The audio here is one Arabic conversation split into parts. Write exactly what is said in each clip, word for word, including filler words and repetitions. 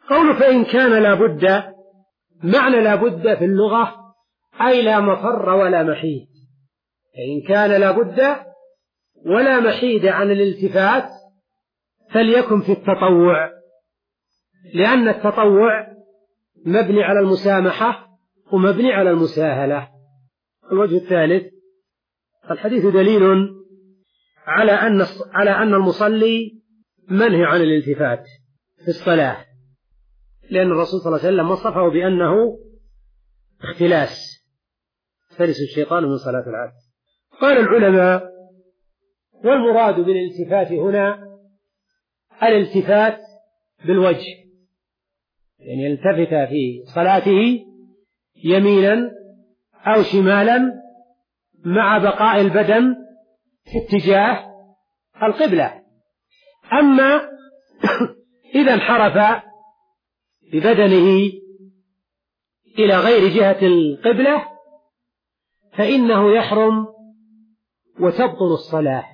قول فإن كان لا بد، معنى لا بد في اللغة أي لا مفر ولا محيد. فإن كان لا بد ولا محيد عن الالتفات فليكن في التطوع، لأن التطوع مبني على المسامحة ومبني على المساهلة. الوجه الثالث: الحديث دليل على أن على أن المصلي منهي عن الالتفات في الصلاة، لأن الرسول صلى الله عليه وسلم وصفه بأنه اختلاس، اختلس الشيطان من صلاة العبد. قال العلماء: والمراد بالالتفات هنا الالتفات بالوجه، يعني يلتفت في صلاته يمينا أو شمالا مع بقاء البدن في اتجاه القبلة. أما إذا انحرف ببدنه إلى غير جهة القبلة فإنه يحرم وتبطل الصلاة.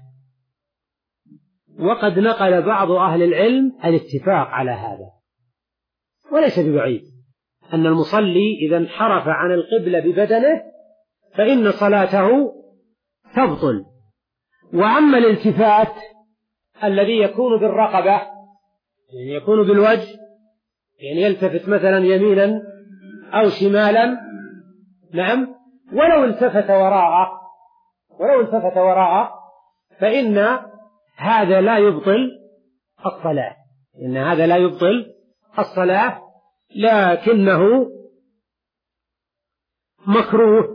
وقد نقل بعض أهل العلم الاتفاق على هذا، وليس ببعيد أن المصلي إذا انحرف عن القبلة ببدنه فإن صلاته تبطل. وأما الالتفات الذي يكون بالرقبة، يعني يكون بالوجه، يعني يلتفت مثلا يمينا أو شمالا، نعم، ولو التفت وراءه ولو التفت وراءه فإن هذا لا يبطل الصلاة، إن هذا لا يبطل الصلاة، لكنه مكروه.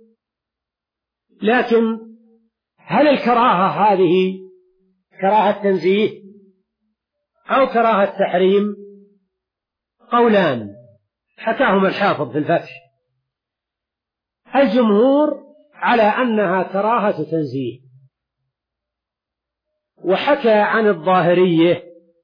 لكن هل الكراهة هذه كراهة تنزيه أو كراهة تحريم؟ قولان حكاهما الحافظ في الفتح. الجمهور على أنها كراهة تنزيه، وحكى عن الظاهرية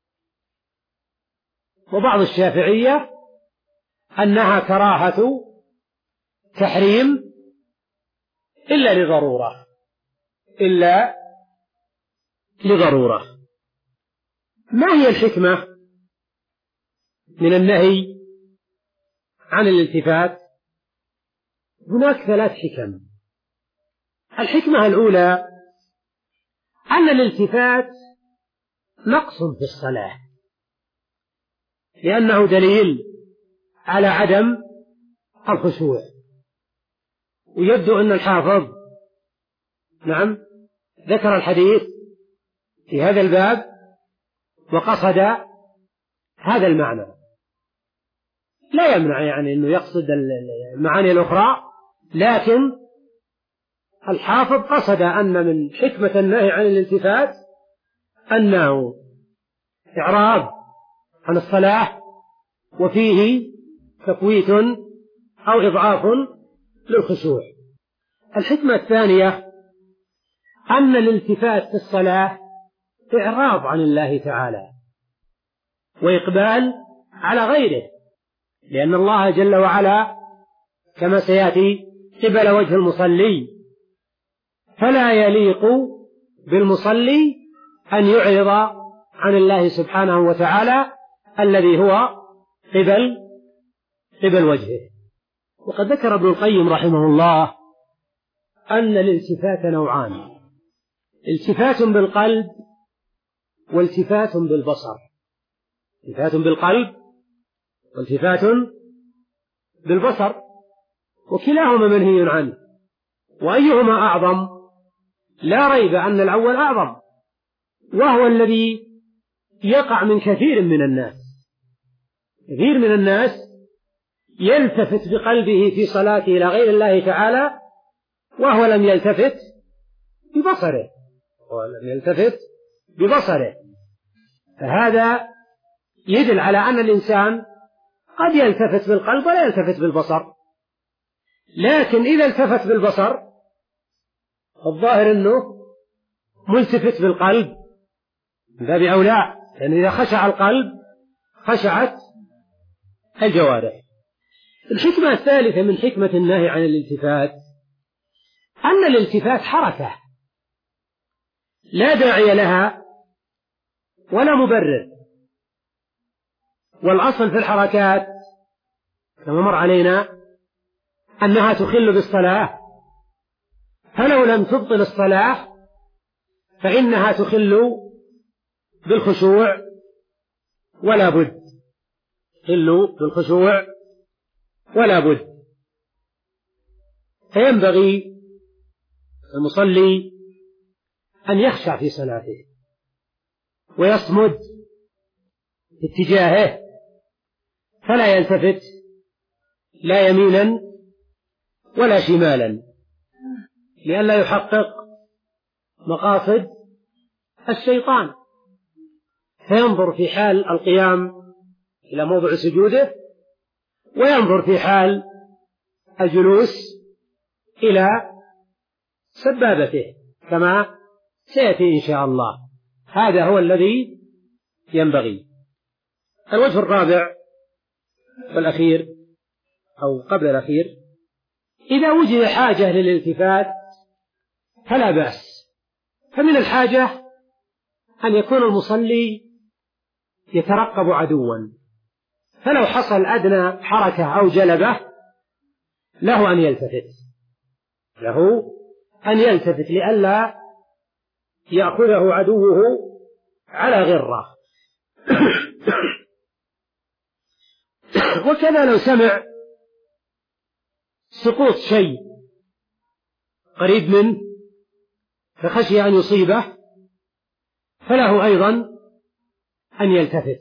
وبعض الشافعية أنها كراهة تحريم إلا لضرورة إلا لضرورة. ما هي الحكمة من النهي عن الالتفات؟ هناك ثلاث حكم. الحكمة الأولى أن الالتفات نقص في الصلاة، لأنه دليل على عدم الخشوع. ويبدو أن الحافظ نعم ذكر الحديث في هذا الباب وقصد هذا المعنى. لا يمنع يعني أنه يقصد المعاني الأخرى، لكن الحافظ قصد أن من حكمة النهي عن الالتفات أنه إعراض عن الصلاة وفيه تفويت أو إضعاف للخشوع. الحكمة الثانية أن الالتفات في الصلاة إعراض عن الله تعالى وإقبال على غيره، لأن الله جل وعلا كما سيأتي قبل وجه المصلي، فلا يليق بالمصلي أن يعرض عن الله سبحانه وتعالى الذي هو قبل قبل وجهه. وقد ذكر ابن القيم رحمه الله أن الالتفات نوعان: التفات بالقلب والتفات بالبصر. التفات بالقلب والتفات بالبصر، وكلاهما منهي عنه. وأيهما أعظم؟ لا ريب أن الأول أعظم، وهو الذي يقع من كثير من الناس. كثير من الناس يلتفت بقلبه في صلاته إلى غير الله تعالى وهو لم يلتفت ببصره ولم يلتفت ببصره فهذا يدل على أن الإنسان قد يلتفت بالقلب ولا يلتفت بالبصر. لكن إذا التفت بالبصر الظاهر أنه ملتفت بالقلب من باب أولى، لأن إذا خشع القلب خشعت الجوارح. الحكمة الثالثة من حكمة النهي عن الالتفات أن الالتفات حركة لا داعي لها ولا مبرر، والأصل في الحركات كما مر علينا أنها تخل بالصلاة، فلو لم تبطل الصلاة فإنها تخل بالخشوع ولا بد، تخل بالخشوع ولا بد. فينبغي المصلي أن يخشع في صلاته ويصمد اتجاهه، فلا يلتفت لا يمينا ولا شمالا، لئلا يحقق مقاصد الشيطان، فينظر في حال القيام إلى موضع سجوده، وينظر في حال الجلوس إلى سبابته كما سيأتي إن شاء الله. هذا هو الذي ينبغي. الوجه الرابع والأخير أو قبل الأخير: إذا وجد حاجة للالتفات فلا بأس. فمن الحاجة أن يكون المصلي يترقب عدوا، فلو حصل أدنى حركة أو جلبة له أن يلتفت، له أن يلتفت لئلا يأخذه عدوه على غرة. وكذا لو سمع سقوط شيء قريب منه فخشي أن يصيبه فله أيضا أن يلتفت.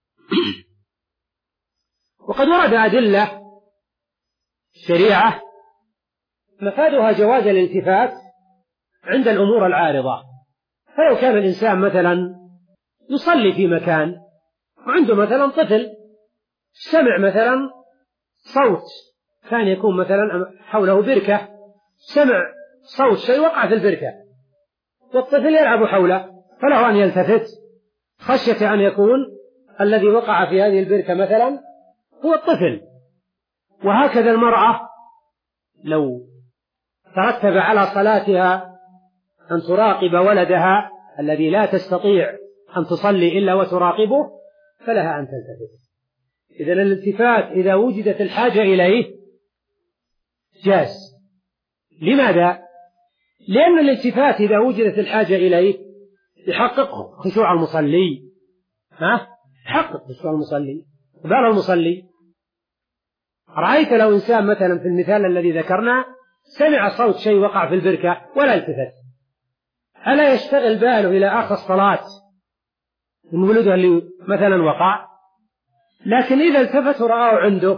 وقد ورد أدلة الشريعة مفادها جواز الالتفات عند الأمور العارضة. فلو كان الإنسان مثلا يصلي في مكان وعنده مثلا طفل، سمع مثلا صوت، كان يكون مثلا حوله بركة، سمع صوت شيء وقع في البركة والطفل يلعب حوله، فله أن يلتفت خشية أن يكون الذي وقع في هذه البركة مثلا هو الطفل. وهكذا المرأة لو ترتب على صلاتها أن تراقب ولدها الذي لا تستطيع أن تصلي إلا وتراقبه فلها أن تلتفت. إذن الالتفات إذا وجدت الحاجة إليه جاز. لماذا؟ لأن الالتفات إذا وجدت الحاجة إليه يحقق خشوع المصلي، ها؟ يحقق خشوع المصلي بال المصلي. رأيت لو إنسان مثلا في المثال الذي ذكرنا سمع صوت شيء وقع في البركة ولا التفت، ألا يشتغل باله إلى آخر الصلاة من ولده اللي مثلا وقع؟ لكن إذا التفت ورآه عنده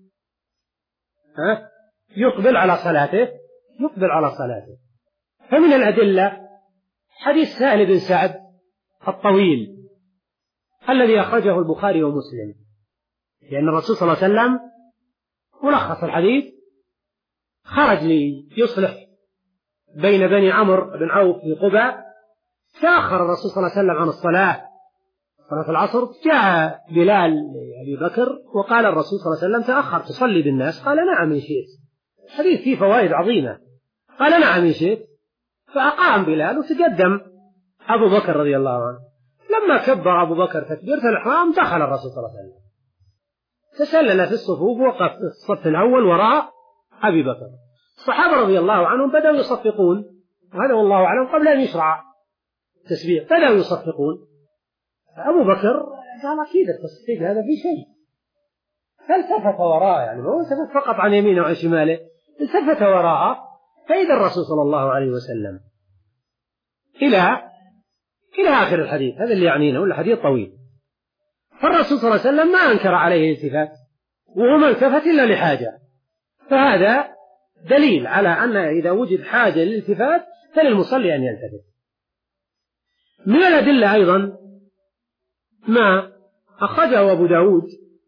ها يقبل على صلاته يقبل على صلاته. فمن الأدلة حديث سهل بن سعد الطويل الذي أخرجه البخاري ومسلم، لأن الرسول صلى الله عليه وسلم ملخص الحديث خرج ليصلح بين بني عمرو بن عوف في قباء، تأخر الرسول صلى الله عليه وسلم عن الصلاة صلاة العصر، جاء بلال لأبي بكر وقال الرسول صلى الله عليه وسلم تأخر تصلي بالناس؟ قال نعم إن شئت. الحديث فيه فوائد عظيمة. قال نعم إن شئت، فأقام بلال وتقدم أبو بكر رضي الله عنه. لما كبر أبو بكر تكبيرة الإحرام دخل الرسول صلى الله عليه وسلم تسلل في الصفوف، وقف في الصف الأول وراء أبي بكر. الصحابة رضي الله عنهم بدأوا يصفقون، وهذا والله أعلم قبل أن يشرع التسبيح، بدأوا يصفقون. أبو بكر قال أكيد التصفيق هذا في شيء، فالتفت وراءه، يعني ما التفت فقط عن يمينه وعن شماله، التفت وراءه فإذا الرسول صلى الله عليه وسلم إلى إلى آخر الحديث. هذا اللي يعنينا، ولا حديث طويل. فالرسول صلى الله عليه وسلم ما أنكر عليه الالتفات، وهو ما التفت إلا لحاجة. فهذا دليل على أن إذا وجد حاجة للالتفات فللمصلي أن يلتفت. من الأدلة أيضا ما أخرجه أبو داود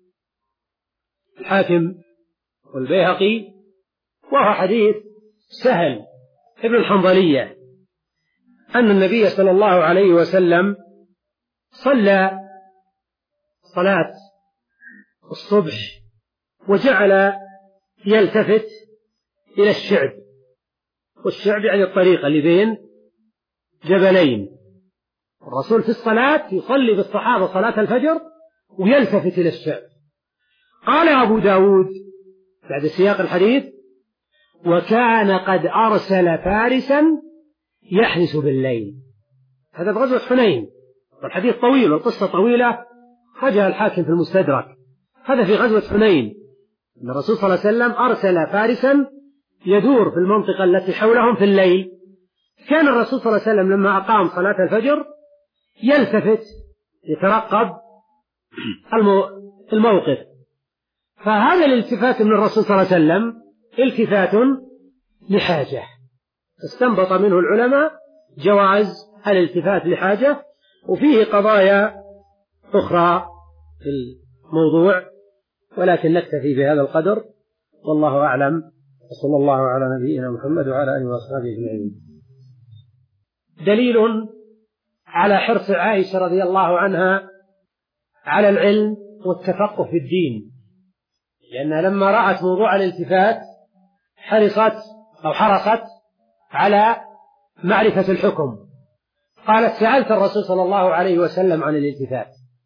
الحاكم والبيهقي، وهو حديث سهل ابن الحنظلية أن النبي صلى الله عليه وسلم صلى صلاة الصبح وجعل يلتفت إلى الشعب، والشعب يعني الطريق اللي بين جبلين. الرسول في الصلاة يصلي بالصحابة صلاة الفجر ويلتفت إلى الشعب. قال أبو داود بعد سياق الحديث: وكان قد أرسل فارسا يحرس بالليل. هذا في غزوة حنين، والحديث طويل والقصة طويلة، خرجها الحاكم في المستدرك. هذا في غزوة حنين، أن الرسول صلى الله عليه وسلم أرسل فارسا يدور في المنطقة التي حولهم في الليل. كان الرسول صلى الله عليه وسلم لما أقام صلاة الفجر يلتفت يترقب الموقف، فهذا الالتفات من الرسول صلى الله عليه وسلم التفات لحاجة، استنبط منه العلماء جواز الالتفات لحاجة. وفيه قضايا أخرى في الموضوع، ولكن نكتفي بهذا القدر، والله أعلم، وصلى الله على نبينا محمد وعلى آله وأصحابه أجمعين. دليل على حرص عائشة رضي الله عنها على العلم والتفقه في الدين، لأنها لما رأت موضوع الالتفات حرصت أو حرصت على معرفة الحكم. قالت: سألت الرسول صلى الله عليه وسلم عن الالتفات.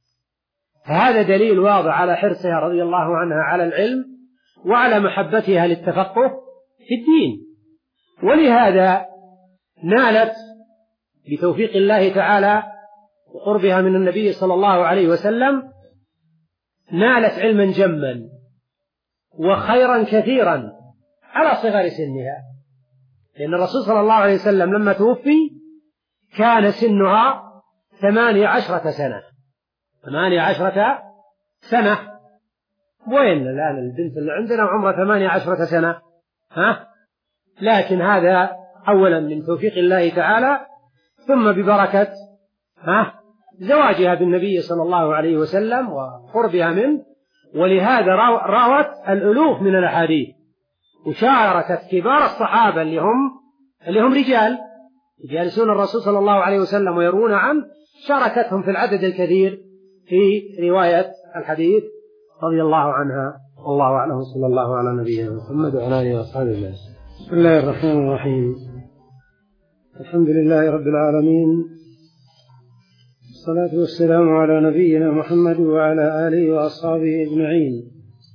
فهذا دليل واضح على حرصها رضي الله عنها على العلم وعلى محبتها للتفقه في الدين، ولهذا نالت بتوفيق الله تعالى وقربها من النبي صلى الله عليه وسلم، نالت علما جما وخيرا كثيرا على صغر سنها، لأن الرسول صلى الله عليه وسلم لما توفي كان سنها ثمانية عشرة سنة. ثمانية عشرة سنة، وين الآن البنت اللي عندنا عمرها ثمانية عشرة سنة؟ ها؟ لكن هذا أولا من توفيق الله تعالى، ثم ببركة ها زواجها بالنبي صلى الله عليه وسلم وقربها منه، ولهذا روت الألوف من الأحاديث، وشاركت كبار الصحابة اللي هم اللي هم رجال يجالسون الرسول صلى الله عليه وسلم ويروون عنه، شاركتهم في العدد الكثير في رواية الحديث رضي الله عنها. والله أعلم، صلى الله على نبينا محمد وعلى آله وأصحابه أجمعين. بسم الله الرحمن الرحيم. الحمد لله رب العالمين، والصلاة والسلام على نبينا محمد وعلى آله وأصحابه أجمعين.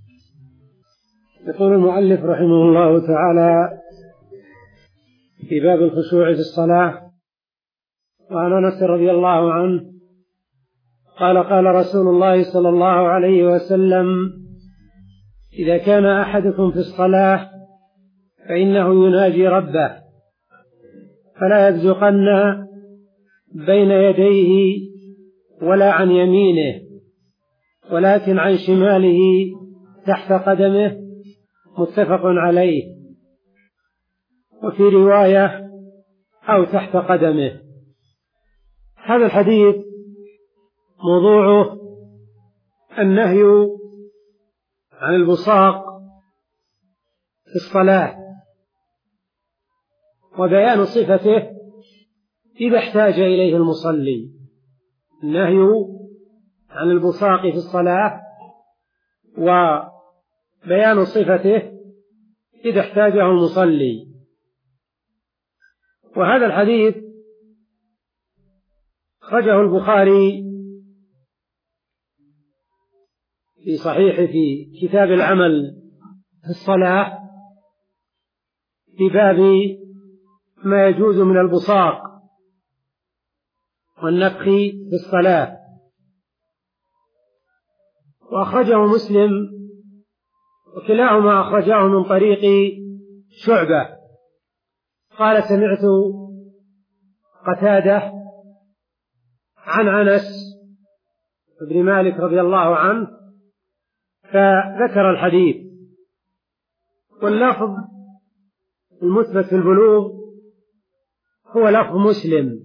يقول المؤلف رحمه الله تعالى في باب الخشوع في الصلاة: وعن أنس رضي الله عنه قال: قال رسول الله صلى الله عليه وسلم: إذا كان أحدكم في الصلاة فإنه يناجي ربه، فلا يبزقن بين يديه ولا عن يمينه، ولكن عن شماله تحت قدمه. متفق عليه. وفي رواية: أو تحت قدمه. هذا الحديث موضوعه النهي عن البصاق في الصلاة، وبيان صفته إذا احتاج إليه المصلي. النهي عن البصاق في الصلاة وبيان صفته إذا احتاجه المصلي. وهذا الحديث أخرجه البخاري في صحيحه في كتاب العمل في الصلاة، في باب ما يجوز من البصاق والنفخ في الصلاة. وأخرجه مسلم، وكلاهما أخرجاه من طريق شعبة قال: سمعت قتادة عن أنس بن مالك رضي الله عنه فذكر الحديث. واللفظ المثبت في البلوغ هو لفظ مسلم.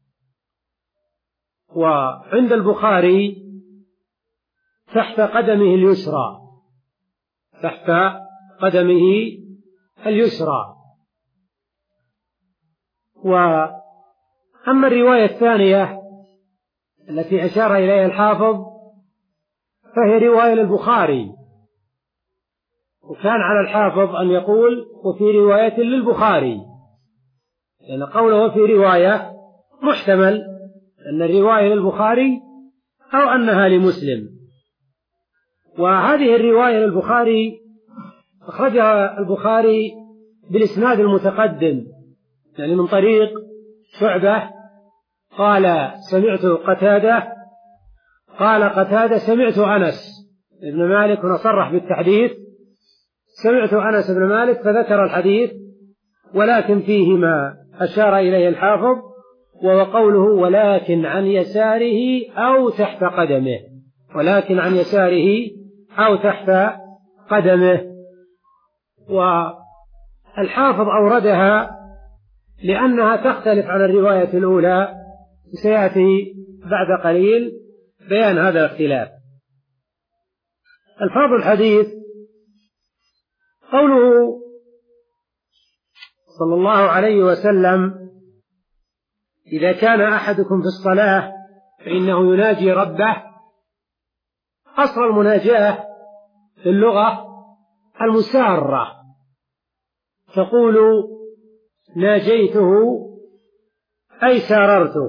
وعند البخاري تحت قدمه اليسرى، تحت قدمه اليسرى. وأما الرواية الثانية التي أشار إليها الحافظ فهي رواية للبخاري، وكان على الحافظ أن يقول: وفي رواية للبخاري، لأن قوله في رواية محتمل أن الرواية للبخاري أو أنها لمسلم، وهذه الرواية للبخاري أخرجها البخاري بالإسناد المتقدم، يعني من طريق شعبة قال سمعت قتادة قال قتادة سمعت أنس بن مالك، ونصرح بالتحديث سمعت أنس بن مالك، فذكر الحديث، ولكن فيه ما أشار إليه الحافظ، وهو قوله ولكن عن يساره أو تحت قدمه، ولكن عن يساره أو تحت قدمه. والحافظ أوردها لأنها تختلف عن الرواية الأولى، سيأتي بعد قليل بيان هذا الاختلاف. الفاظ الحديث قوله صلى الله عليه وسلم إذا كان أحدكم في الصلاة فإنه يناجي ربه. أصل المناجاة في اللغة المسارة، تقول ناجيته أي ساررته،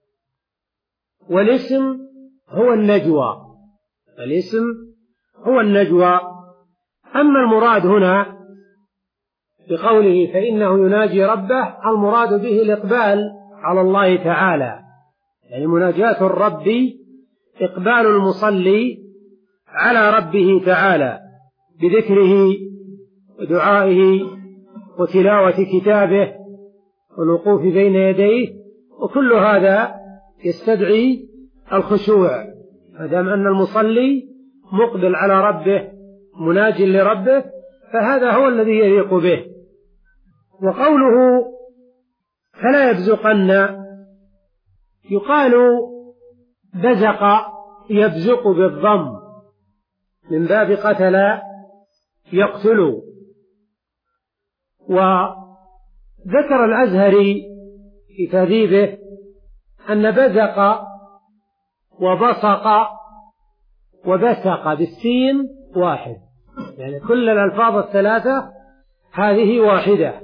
والاسم هو النجوى، الاسم هو النجوى. أما المراد هنا بقوله فإنه يناجي ربه، المراد به الإقبال على الله تعالى، يعني مناجاة الرب إقبال المصلي على ربه تعالى بذكره ودعائه وتلاوة كتابه والوقوف بين يديه، وكل هذا يستدعي الخشوع، ما دام أن المصلي مقبل على ربه مناج لربه، فهذا هو الذي يليق به. وقوله فلا يبزقن، يقال بزق يبزق بالضم من باب قتل يقتل. وذكر الأزهري في تهذيبه أن بزق وبصق وبسق بالسين واحد، يعني كل الألفاظ الثلاثة هذه واحدة،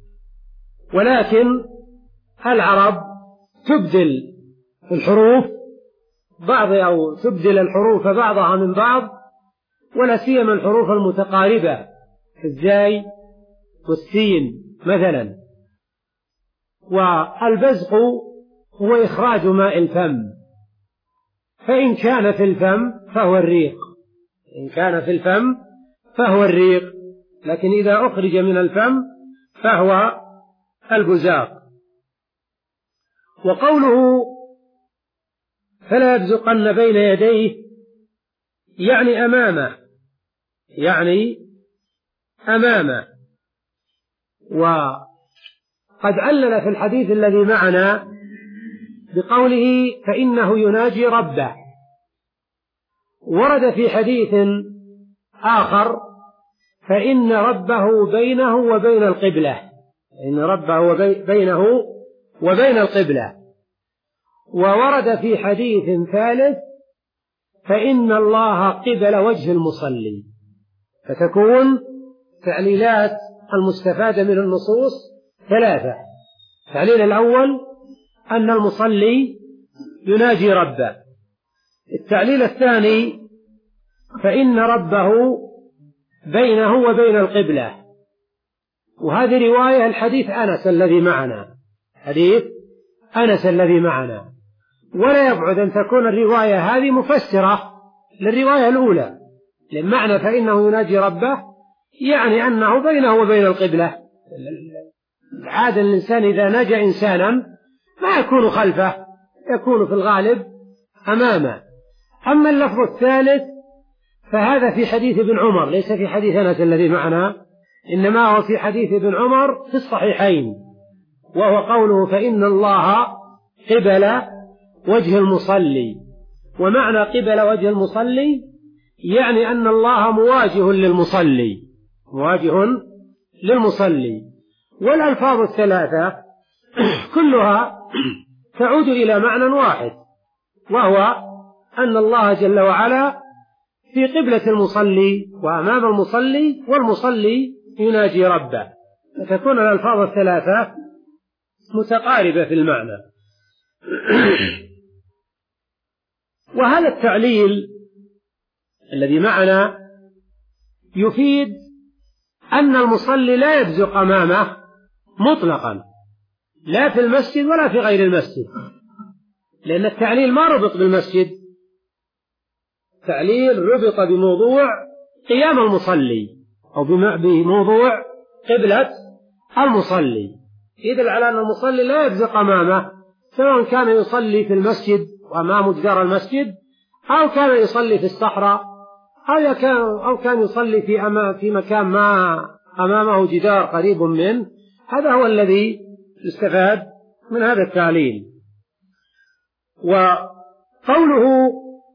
ولكن العرب تبدل الحروف بعض أو تبدل الحروف بعضها من بعض، ولا سيما الحروف المتقاربة الزاي والسين مثلا. والبزق هو إخراج ماء الفم، فإن كان في الفم فهو الريق، إن كان في الفم فهو الريق، لكن إذا أخرج من الفم فهو البزاق. وقوله فلا يبزقن بين يديه يعني أمامه، يعني أمامه. وقد علل في الحديث الذي معنا بقوله فإنه يناجي ربه. ورد في حديث آخر فإن ربه بينه وبين القبلة، إن ربه بينه وبين القبلة. وورد في حديث ثالث فإن الله قبل وجه المصلي. فتكون تعليلات المستفادة من النصوص ثلاثة: التعليل الأول أن المصلي يناجي ربه، التعليل الثاني فإن ربه بينه وبين القبلة، وهذه رواية الحديث أنس الذي معنا، حديث أنس الذي معنا. ولا يبعد أن تكون الرواية هذه مفسرة للرواية الأولى، لأن معنى فإنه يناجي ربه يعني أنه بينه وبين القبلة. عادة الإنسان إذا ناجى إنسانا ما يكون خلفه، يكون في الغالب أمامه. أما اللفظ الثالث فهذا في حديث ابن عمر، ليس في حديث أنس الذي معنا، إنما هو في حديث ابن عمر في الصحيحين، وهو قوله فإن الله قبل وجه المصلي. ومعنى قبل وجه المصلي يعني أن الله مواجه للمصلي، مواجه للمصلي. والألفاظ الثلاثة كلها تعود إلى معنى واحد، وهو أن الله جل وعلا في قبلة المصلي وأمام المصلي، والمصلي يناجي ربه، فتكون الألفاظ الثلاثة متقاربة في المعنى. وهذا التعليل الذي معنا يفيد أن المصلي لا يبزق أمامه مطلقا، لا في المسجد ولا في غير المسجد، لأن التعليل ما ربط بالمسجد، التعليل ربط بموضوع قيام المصلي أو بموضوع قبلة المصلي، يدل على أن المصلي لا يبزق أمامه، سواء كان يصلي في المسجد وأمامه جدار المسجد، أو كان يصلي في الصحراء، أو كان أو كان يصلي في أمام في مكان ما أمامه جدار قريب منه. هذا هو الذي يستفاد من هذا التعليل. وقوله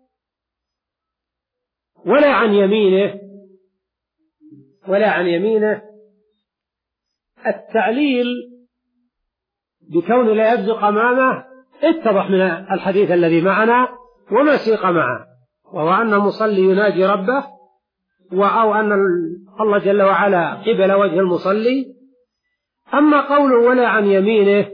ولا عن يمينه ولا عن يمينه التعليل بكون لا يبزق أمامه اتضح من الحديث الذي معنا وما سيق معه، وهو أن المصلي يناجي ربه، أو أن الله جل وعلا قبل وجه المصلي. أما قوله ولا عن يمينه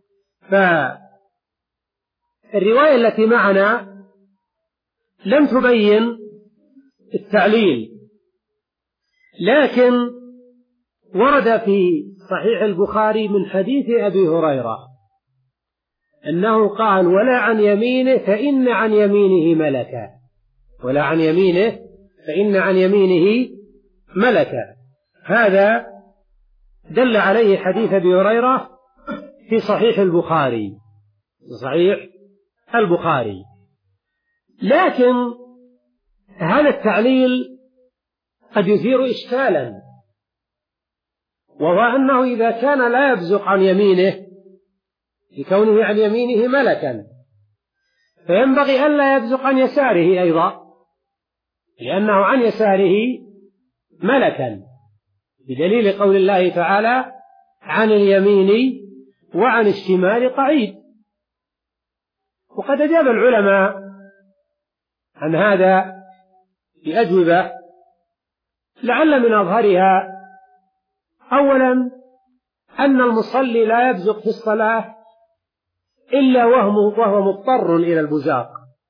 فالرواية التي معنا لم تبين التعليل، لكن ورد في صحيح البخاري من حديث أبي هريرة أنه قال ولا عن يمينه فإن عن يمينه ملكا، ولا عن يمينه فإن عن يمينه ملكا. هذا دل عليه حديث أبي هريرة في صحيح البخاري في صحيح البخاري لكن هذا التعليل قد يثير إشكالا، وهو أنه إذا كان لا يبزق عن يمينه لكونه عن يمينه ملكا، فينبغي ألا يبزق عن يساره أيضا، لأنه عن يساره ملكا، بدليل قول الله تعالى عن اليمين وعن الشمال قعيد. وقد أجاب العلماء عن هذا بأجوبة لعل من أظهرها: أولا أن المصلي لا يبزق في الصلاة إلا وهو مضطر إلى البزاق،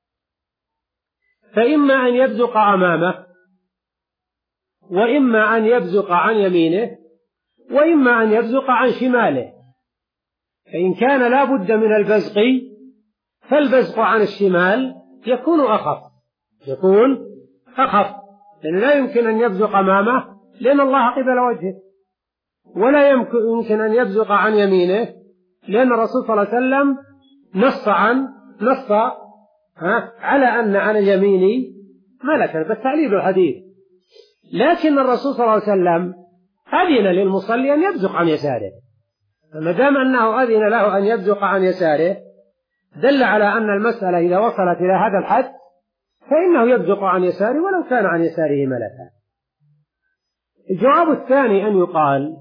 فإما أن يبزق أمامه، وإما أن يبزق عن يمينه، وإما أن يبزق عن شماله. فإن كان لا بد من البزق فالبزق عن الشمال يكون أخف يكون أخف لأنه لا يمكن أن يبزق أمامه لأن الله قبل وجهه، ولا يمكن أن يبزق عن يمينه لأن الرسول صلى الله عليه وسلم نص عن نص على أن عن اليمين ملكا بالتعليل الحديث. لكن الرسول صلى الله عليه وسلم أذن للمصلي أن يبزق عن يساره، فما دام أنه أذن له أن يبزق عن يساره دل على أن المسألة إذا وصلت إلى هذا الحد فإنه يبزق عن يساره ولو كان عن يساره ملكا. الجواب الثاني أن يقال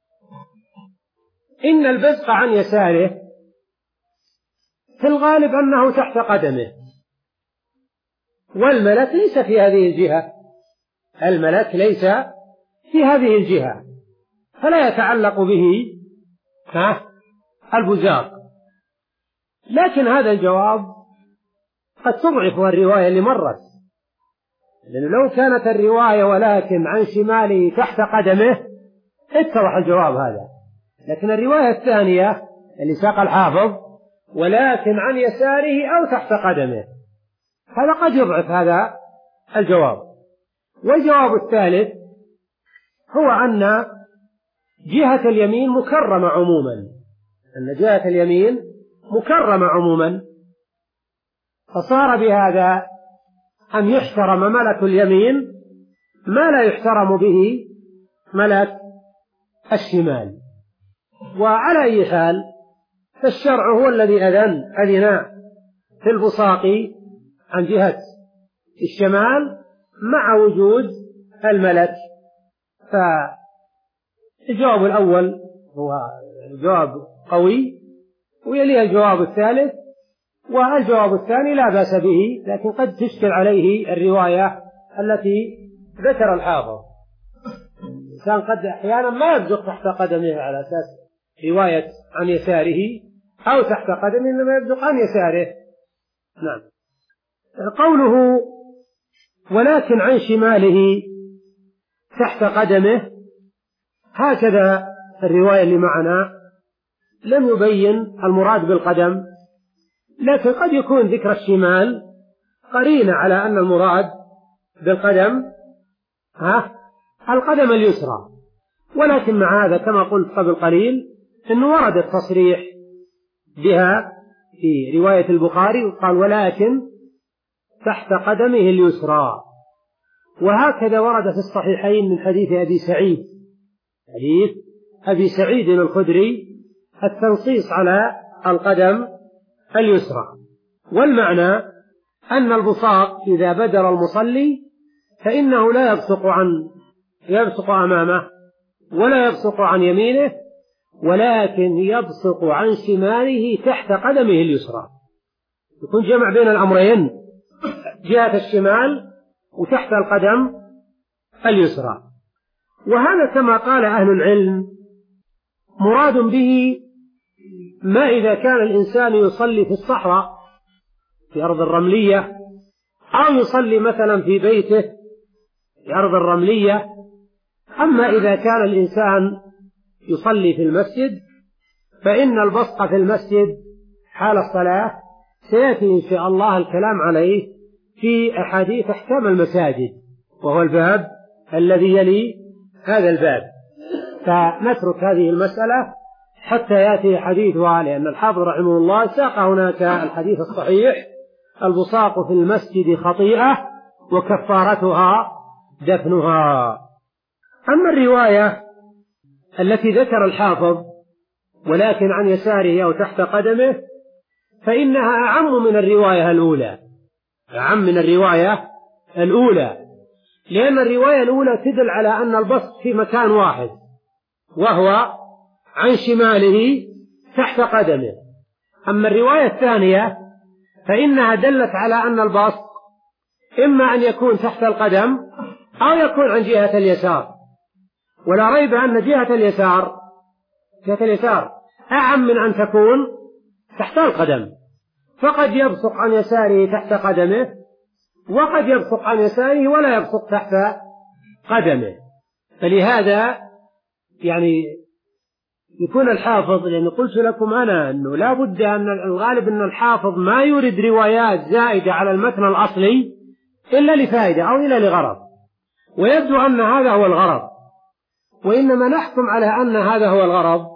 إن البزق عن يساره في الغالب أنه تحت قدمه، والملك ليس في هذه الجهة الملك ليس في هذه الجهة فلا يتعلق به ها البزاق. لكن هذا الجواب قد تضعف الرواية اللي مرت، لأنه لو كانت الرواية ولكن عن شماله تحت قدمه اتضح الجواب هذا، لكن الرواية الثانية اللي ساق الحافظ ولكن عن يساره أو تحت قدمه هذا قد يضعف هذا الجواب. والجواب الثالث هو أن جهة اليمين مكرمة عموما أن جهة اليمين مكرمة عموما فصار بهذا أن يحترم ملك اليمين ما لا يحترم به ملك الشمال. وعلى أي حال فالشرع هو الذي أذن أذن في البصاق عن جهة الشمال مع وجود الملك. فالجواب الأول هو جواب قوي ويليه الجواب الثالث، والجواب الثاني لا بأس به، لكن قد تشكل عليه الرواية التي ذكر الحافظ. الإنسان قد أحيانا ما يبزق تحت قدمه على أساس رواية عن يساره أو تحت قدمه، إنما يبزق عن يساره. نعم. قوله ولكن عن شماله تحت قدمه. هكذا الرواية اللي معنا لم يبين المراد بالقدم، لكن قد يكون ذكر الشمال قرينة على أن المراد بالقدم ها القدم اليسرى. ولكن مع هذا كما قلت قبل قليل أنه ورد التصريح بها في رواية البخاري، وقال ولكن تحت قدمه اليسرى. وهكذا ورد في الصحيحين من حديث أبي سعيد حديث أبي سعيد الخدري التنصيص على القدم اليسرى. والمعنى أن البصاق إذا بدر المصلي فإنه لا يبصق عن يبصق أمامه ولا يبصق عن يمينه، ولكن يبصق عن شماله تحت قدمه اليسرى. يكون جمع بين الأمرين، جهة الشمال وتحت القدم اليسرى. وهذا كما قال أهل العلم مراد به ما إذا كان الإنسان يصلي في الصحراء في أرض الرملية، أو يصلي مثلا في بيته في أرض الرملية. أما إذا كان الإنسان يصلي في المسجد فإن البصق في المسجد حال الصلاة سيأتي إن شاء الله الكلام عليه في أحاديث أحكام المساجد، وهو الباب الذي يلي هذا الباب، فنترك هذه المسألة حتى يأتي حديثها، لأن الحافظ رحمه الله ساق هناك الحديث الصحيح: البصاق في المسجد خطيئة وكفارتها دفنها. أما الرواية التي ذكر الحافظ ولكن عن يساره أو تحت قدمه فإنها أعم من الرواية الأولى، أعم من الرواية الأولى، لأن الرواية الأولى تدل على أن البسط في مكان واحد وهو عن شماله تحت قدمه. أما الرواية الثانية فإنها دلت على أن البسط إما أن يكون تحت القدم أو يكون عن جهة اليسار، ولا ريب أن جهة اليسار جهة اليسار أعم من أن تكون تحت القدم، فقد يبصق عن يساره تحت قدمه وقد يبصق عن يساره ولا يبصق تحت قدمه. فلهذا يعني يكون الحافظ، لأن قلت لكم أنا أنه لا بد أن الغالب أن الحافظ ما يريد روايات زائدة على المتن الأصلي إلا لفائدة أو إلا لغرض، ويبدو أن هذا هو الغرض، وإنما نحكم على أن هذا هو الغرض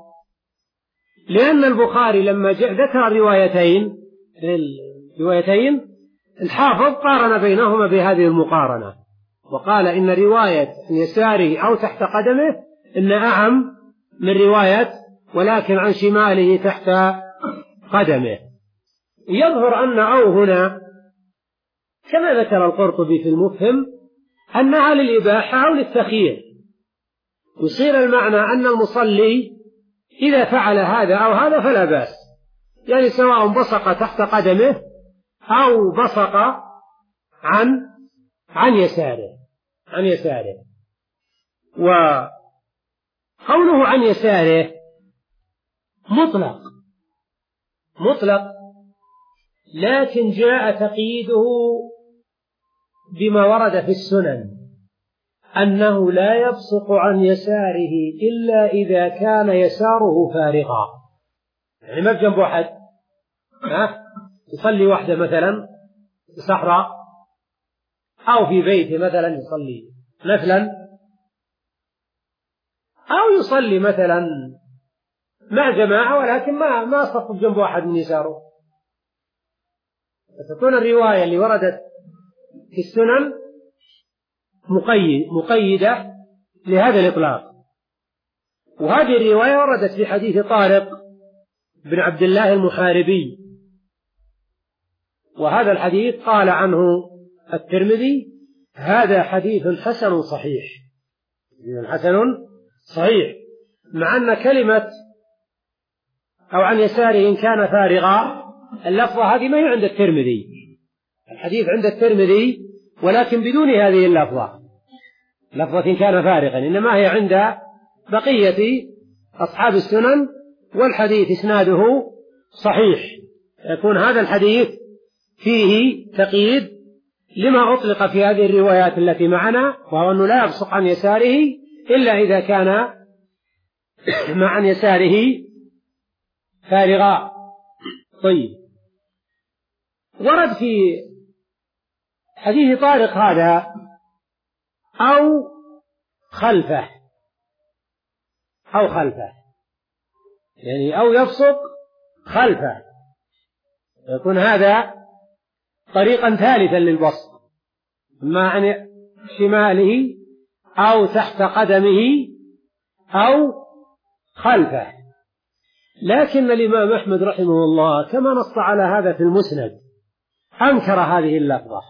لأن البخاري لما ذكر الروايتين الروايتين الحافظ قارن بينهما بهذه المقارنة، وقال إن رواية عن يساره أو تحت قدمه إن أعم من رواية ولكن عن شماله تحت قدمه. يظهر أن أو هنا كما ذكر القرطبي في المفهم أنها للإباحة أو للتخيير، يصير المعنى أن المصلي إذا فعل هذا أو هذا فلا بأس، يعني سواء بصق تحت قدمه أو بصق عن عن يساره عن يساره. وقوله عن يساره مطلق مطلق لكن جاء تقييده بما ورد في السنن أنه لا يبصق عن يساره إلا إذا كان يساره فارغا، يعني ما بجنب واحد ها يصلي وحده مثلا في صحراء أو في بيته مثلا يصلي نفلا، أو يصلي مثلا مع جماعة ولكن ما ما صف بجنب واحد من يساره، فتكون الرواية اللي وردت في السنن مقيد مقيدة لهذا الإطلاق. وهذه الرواية وردت في حديث طارق بن عبد الله المحاربي، وهذا الحديث قال عنه الترمذي هذا حديث حسن صحيح حسن صحيح، مع أن كلمة أو عن يساره إن كان فارغا اللفظة هذه ما هي عند الترمذي، الحديث عند الترمذي ولكن بدون هذه اللفظة لفظة إن كان فارغا، إنما هي عند بقية أصحاب السنن، والحديث إسناده صحيح. يكون هذا الحديث فيه تقييد لما أطلق في هذه الروايات التي معنا، وهو أنه لا يبصق عن يساره إلا إذا كان مع عن يساره فارغا. طيب، ورد في حديث طارق هذا أو خلفه أو خلفه يعني أو يبصق خلفه، يكون هذا طريقا ثالثا للبصق، إما عن شماله أو تحت قدمه أو خلفه. لكن الإمام أحمد رحمه الله كما نص على هذا في المسند أنكر هذه اللفظة،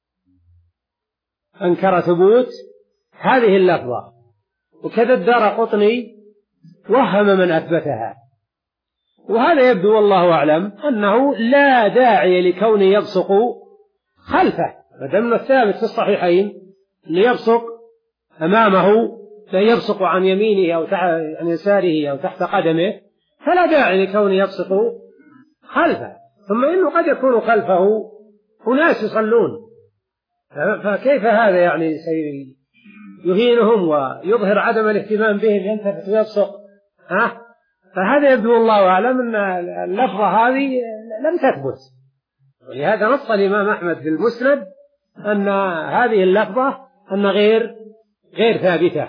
أنكر ثبوت هذه اللفظة، وكذا الدارقطني وهم من أثبتها. وهذا يبدو والله أعلم أنه لا داعي لكون يبصق خلفه، فدمنا الثابت في الصحيحين أن يبصق أمامه، لا يبصق عن يمينه أو عن يساره أو تحت قدمه، فلا داعي لكون يبصق خلفه. ثم إنه قد يكون خلفه أناس يصلون، فكيف هذا يعني يهينهم ويظهر عدم الاهتمام بهم، ينتفت ويبصق؟ ها؟ فهذا يبدو الله أعلم أن اللفظة هذه لم تثبت، ولهذا نص الإمام أحمد في المسند أن هذه اللفظة أن غير غير ثابتة.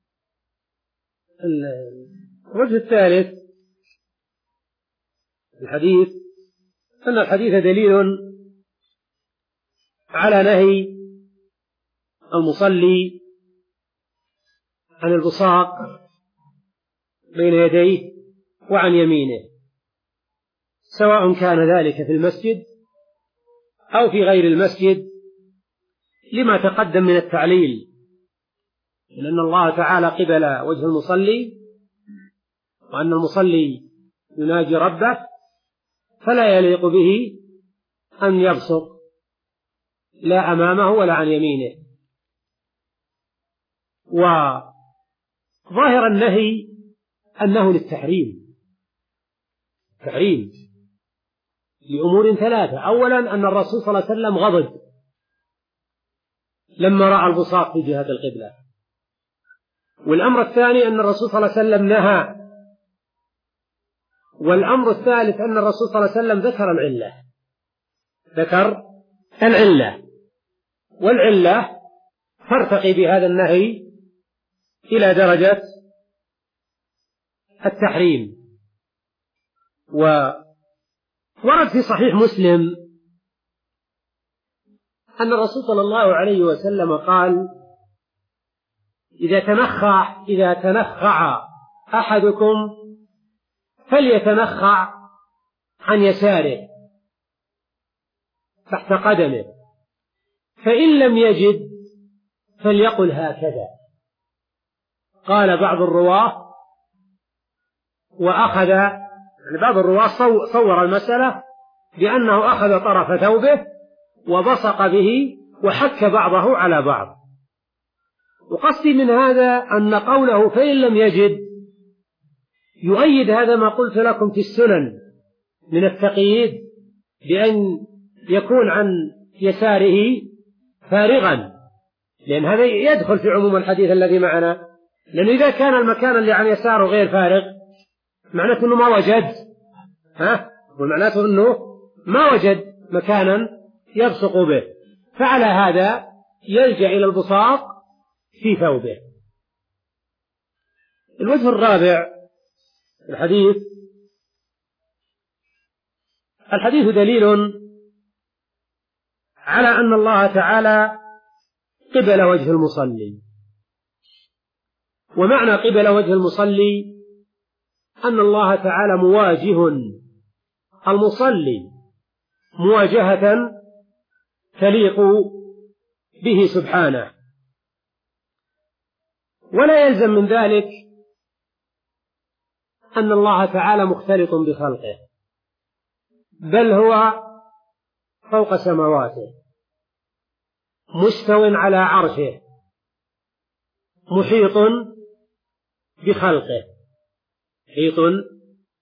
الوجه الثالث الحديث أن الحديث دليل على نهي المصلي عن البصاق بين يديه وعن يمينه، سواء كان ذلك في المسجد أو في غير المسجد، لما تقدم من التعليل من أن الله تعالى قبل وجه المصلي، وأن المصلي يناجي ربه، فلا يليق به أن يبصق لا أمامه ولا عن يمينه. وظاهر النهي أنه للتحريم، تحريم لأمور ثلاثة. أولا أن الرسول صلى الله عليه وسلم غضب لما رأى البصاق في جهة القبلة. والأمر الثاني أن الرسول صلى الله عليه وسلم نهى. والأمر الثالث أن الرسول صلى الله عليه وسلم ذكر العلة، ذكر العلة، والعلة ترتقي بهذا النهي إلى درجة التحريم. وورد في صحيح مسلم أن الرسول صلى الله عليه وسلم قال: إذا تنخع إذا تنخع أحدكم فليتنخع عن يساره تحت قدمه، فإن لم يجد فليقل هكذا. قال بعض الرواة وأخذ يعني بعض الرواة صور المسألة بأنه أخذ طرف ثوبه وبصق به وحك بعضه على بعض. وقصدي من هذا أن قوله فإن لم يجد يؤيد هذا ما قلت لكم في السنن من التقييد بأن يكون عن يساره فارغا، لأن هذا يدخل في عموم الحديث الذي معنا. لأن إذا كان المكان اللي عن يساره غير فارغ معناته أنه ما وجد ها ومعناته أنه ما وجد مكانا يبصق به، فعلى هذا يلجأ إلى البصاق في ثوبه. الوجه الرابع الحديث الحديث دليل على أن الله تعالى قبل وجه المصلي. ومعنى قبل وجه المصلي أن الله تعالى مواجه المصلي مواجهة تليق به سبحانه، ولا يلزم من ذلك أن الله تعالى مختلط بخلقه، بل هو فوق سماواته مستو على عرشه محيط بخلقه محيط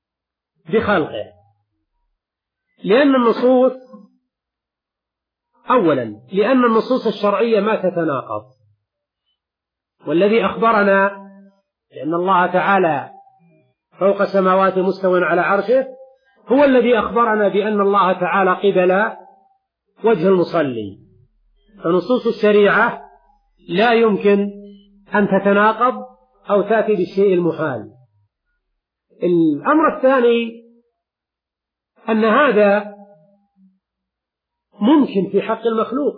بخلقه لأن النصوص أولا لأن النصوص الشرعية ما تتناقض، والذي أخبرنا بأن الله تعالى فوق السماوات مستو على عرشه هو الذي أخبرنا بأن الله تعالى قبل وجه المصلي، فنصوص الشريعة لا يمكن أن تتناقض أو تأتي بالشيء المحال. الأمر الثاني أن هذا ممكن في حق المخلوق،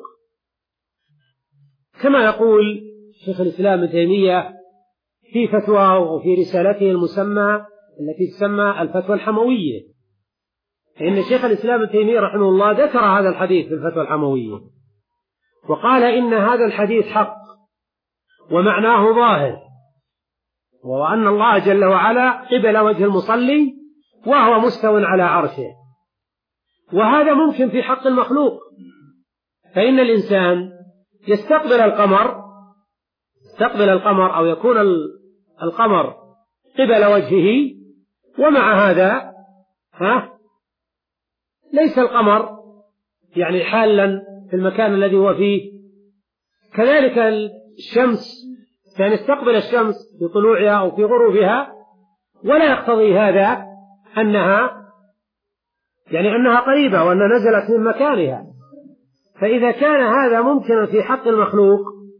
كما يقول شيخ الإسلام ابن تيمية في فتوى وفي رسالته المسمى التي تسمى الفتوى الحموية، فإن شيخ الإسلام ابن تيمية رحمه الله ذكر هذا الحديث في الفتوى الحموية وقال إن هذا الحديث حق ومعناه ظاهر، وأن الله جل وعلا قبل وجه المصلي وهو مستو على عرشه، وهذا ممكن في حق المخلوق، فإن الإنسان يستقبل القمر يستقبل القمر أو يكون القمر قبل وجهه، ومع هذا ها ليس القمر يعني حالا في المكان الذي هو فيه. كذلك الشمس كان يستقبل الشمس في طلوعها أو في غروبها، ولا يقتضي هذا أنها يعني أنها قريبة وأنها نزلت من مكانها. فإذا كان هذا ممكنا في حق المخلوق،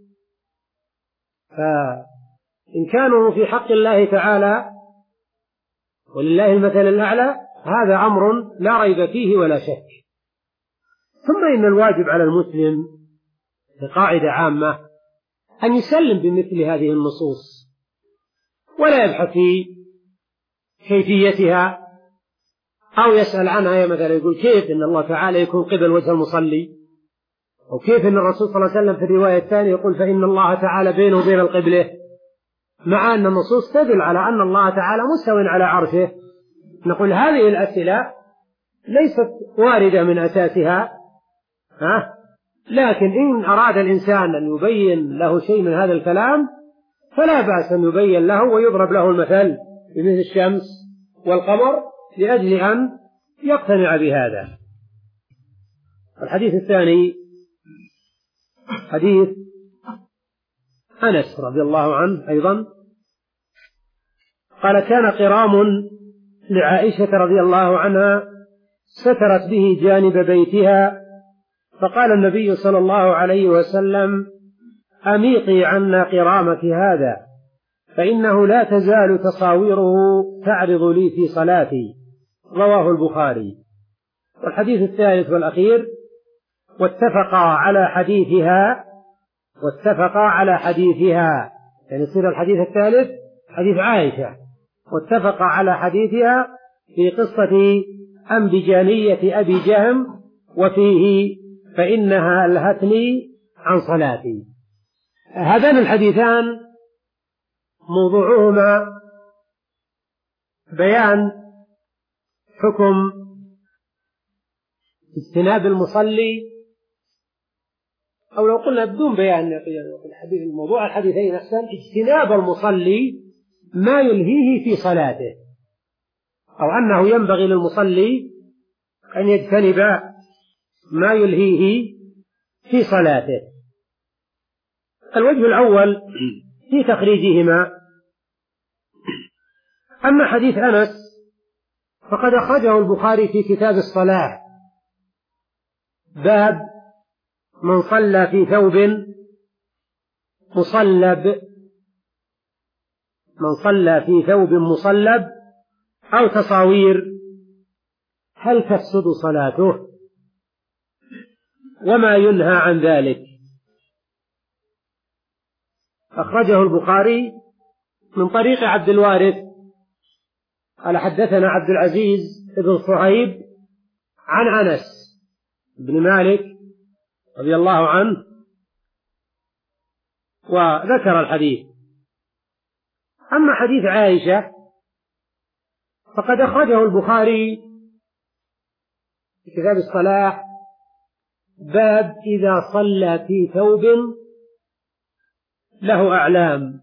فإمكانه في حق الله تعالى ولله المثل الأعلى هذا أمر لا ريب فيه ولا شك. ثم إن الواجب على المسلم بقاعدة عامة أن يسلم بمثل هذه النصوص ولا يبحث في كيفيتها أو يسأل عنها، مثلا يقول كيف إن الله تعالى يكون قبل وجه المصلي، أو كيف إن الرسول صلى الله عليه وسلم في الرواية الثانية يقول فإن الله تعالى بينه وبين القبلة، مع أن النصوص تدل على أن الله تعالى مستو على عرشه. نقول هذه الأسئلة ليست واردة من أساسها، ها؟ لكن إن أراد الإنسان أن يبين له شيء من هذا الكلام فلا بأس أن يبين له ويضرب له المثل بمثل الشمس والقمر لأجل أن يقتنع بهذا. الحديث الثاني حديث أنس رضي الله عنه أيضا قال كان قرام لعائشة رضي الله عنها سترت به جانب بيتها، فقال النبي صلى الله عليه وسلم أميطي عنا قرامك هذا فإنه لا تزال تصاويره تعرض لي في صلاتي، رواه البخاري. والحديث الثالث والأخير واتفقا على حديثها واتفقا على حديثها يعني يصير الحديث الثالث حديث عائشة، واتفقا على حديثها في قصة أنبجانية أبي جهم وفيه فإنها ألهتني عن صلاتي. هذان الحديثان موضوعهما بيان حكم اجتناب المصلي، أو لو قلنا بدون بيان موضوع الحديثين أحسن، اجتناب المصلي ما يلهيه في صلاته، أو أنه ينبغي للمصلي أن يجتنب ما يلهيه في صلاته. الوجه الأول في تخريجهما أما حديث أنس فقد أخرجه البخاري في كتاب الصلاة باب من صلى في ثوب مصلب من صلى في ثوب مصلب أو تصاوير هل تفسد صلاته وما ينهى عن ذلك. أخرجه البخاري من طريق عبد الوارث قال حدثنا عبد العزيز بن صهيب عن أنس بن مالك رضي الله عنه وذكر الحديث. أما حديث عائشة فقد أخرجه البخاري في كتاب الصلاة باب إذا صلى في ثوب له أعلام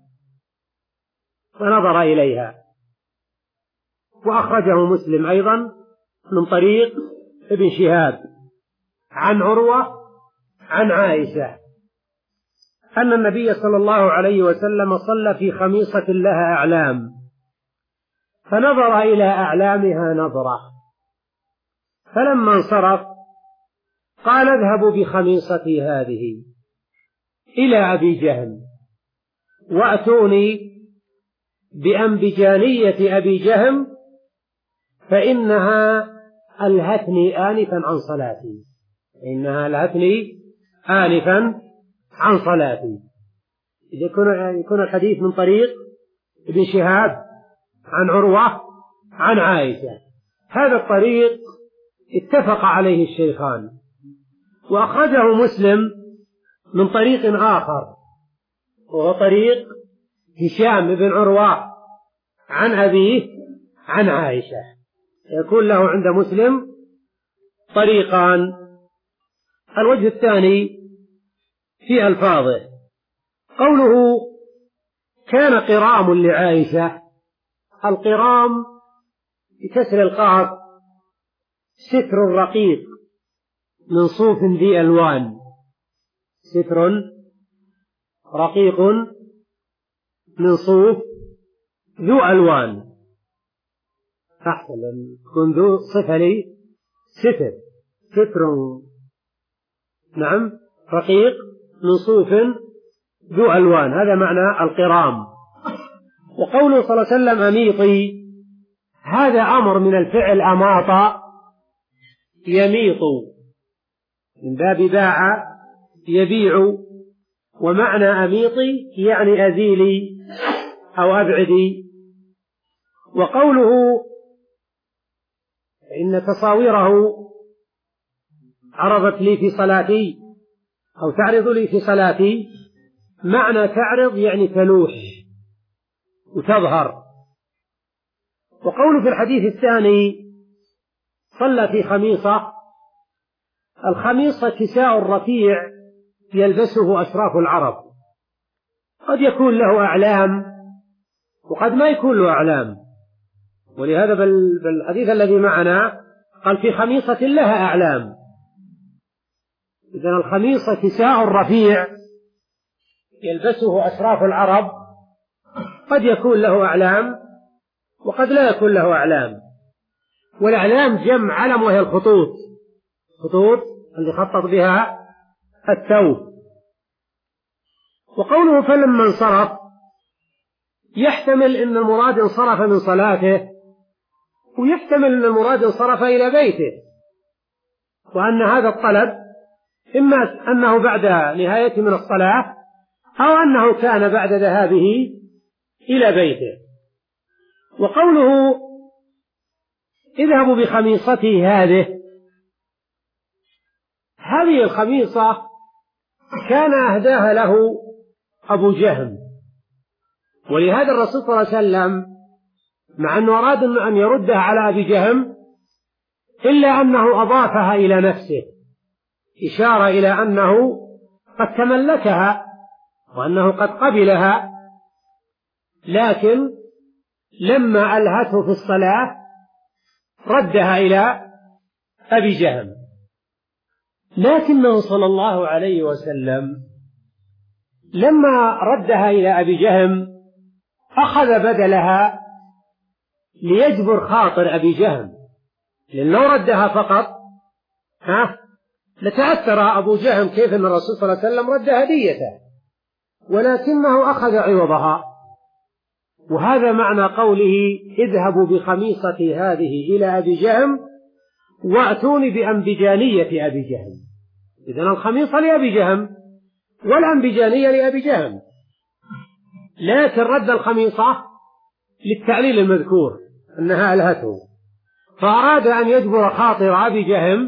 ونظر إليها، وأخرجه مسلم أيضا من طريق ابن شهاب عن عروة عن عائشة أن النبي صلى الله عليه وسلم صلى في خميصة لها أعلام، فنظر إلى أعلامها نظرة، فلما انصرف قال: اذهبوا بخميصتي هذه إلى أبي جهم وأتوني بأنبجانية أبي جهم فإنها ألهتني آنفا عن صلاتي فإنها ألهتني آنفا عن صلاتي. إذا يكون الحديث من طريق ابن شهاب عن عروة عن عائشة، هذا الطريق اتفق عليه الشيخان، وأخرجه مسلم من طريق آخر وهو طريق هشام بن عروة عن أبيه عن عائشة، يكون له عند مسلم طريقان. الوجه الثاني في ألفاظه، قوله كان قرام لعائشة، القرام بكسر القاف ستر رقيق من صوف ذي ألوان، ستر رقيق من صوف ذو ألوان، أحسن لأن تكون ذو صفة لي ستر ستر نعم رقيق من صوف ذو ألوان، هذا معنى القرام. وقوله صلى الله عليه وسلم أميطي، هذا أمر من الفعل أماط يميط من باب باع يبيع، ومعنى أميطي يعني أزيلي أو أبعدي. وقوله إن تصاويره عرضت لي في صلاتي أو تعرض لي في صلاتي، معنى تعرض يعني تلوح وتظهر. وقوله في الحديث الثاني صلى في خميصة، الخميصة كساء رفيع يلبسه أشراف العرب، قد يكون له أعلام وقد ما يكون له أعلام، ولهذا بالحديث الذي معنا قال في خميصة لها أعلام. إذن الخميصة كساء رفيع يلبسه أشراف العرب، قد يكون له أعلام وقد لا يكون له أعلام، والأعلام جمع علم وهي الخطوط، خطوط اللي خطط بها الثوب. وقوله فلما انصرف، يحتمل أن المراد انصرف من صلاته، ويحتمل أن المراد انصرف إلى بيته، وأن هذا الطلب إما أنه بعد نهاية من الصلاة أو أنه كان بعد ذهابه إلى بيته. وقوله اذهبوا بخميصتي هذه، هذه الخميصة كان أهداها له أبو جهم، ولهذا الرسول صلى الله عليه وسلم مع أنه أراد أن يردها على أبي جهم إلا أنه أضافها إلى نفسه، إشارة إلى أنه قد تملكها وأنه قد قبلها، لكن لما ألهته في الصلاة ردها إلى أبي جهم. لكنه صلى الله عليه وسلم لما ردها إلى أبي جهم أخذ بدلها ليجبر خاطر أبي جهم، لأن لو ردها فقط ها لتأثر أبو جهم كيف أن الرسول صلى الله عليه وسلم رد هديته، ولكنه أخذ عوضها. وهذا معنى قوله اذهبوا بخميصتي هذه إلى أبي جهم وأتوني بأنبجانية أبي جهم. إذن الخميصة لأبي جهم والأنبجانية لأبي جهم، لكن رد الخميصة للتعليل المذكور أنها ألهته، فأراد أن يجبر خاطر أبي جهم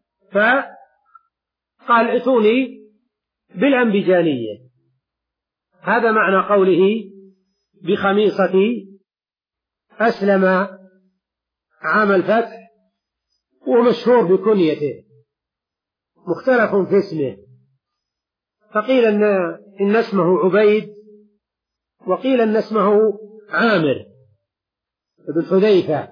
فقال ائتوني بالأنبجانية. هذا معنى قوله بخميصتي. أسلم عام الفتح ومشهور بكنيته، مختلف في اسمه، فقيل إن, إن اسمه عبيد، وقيل إن اسمه عامر بن حذيفة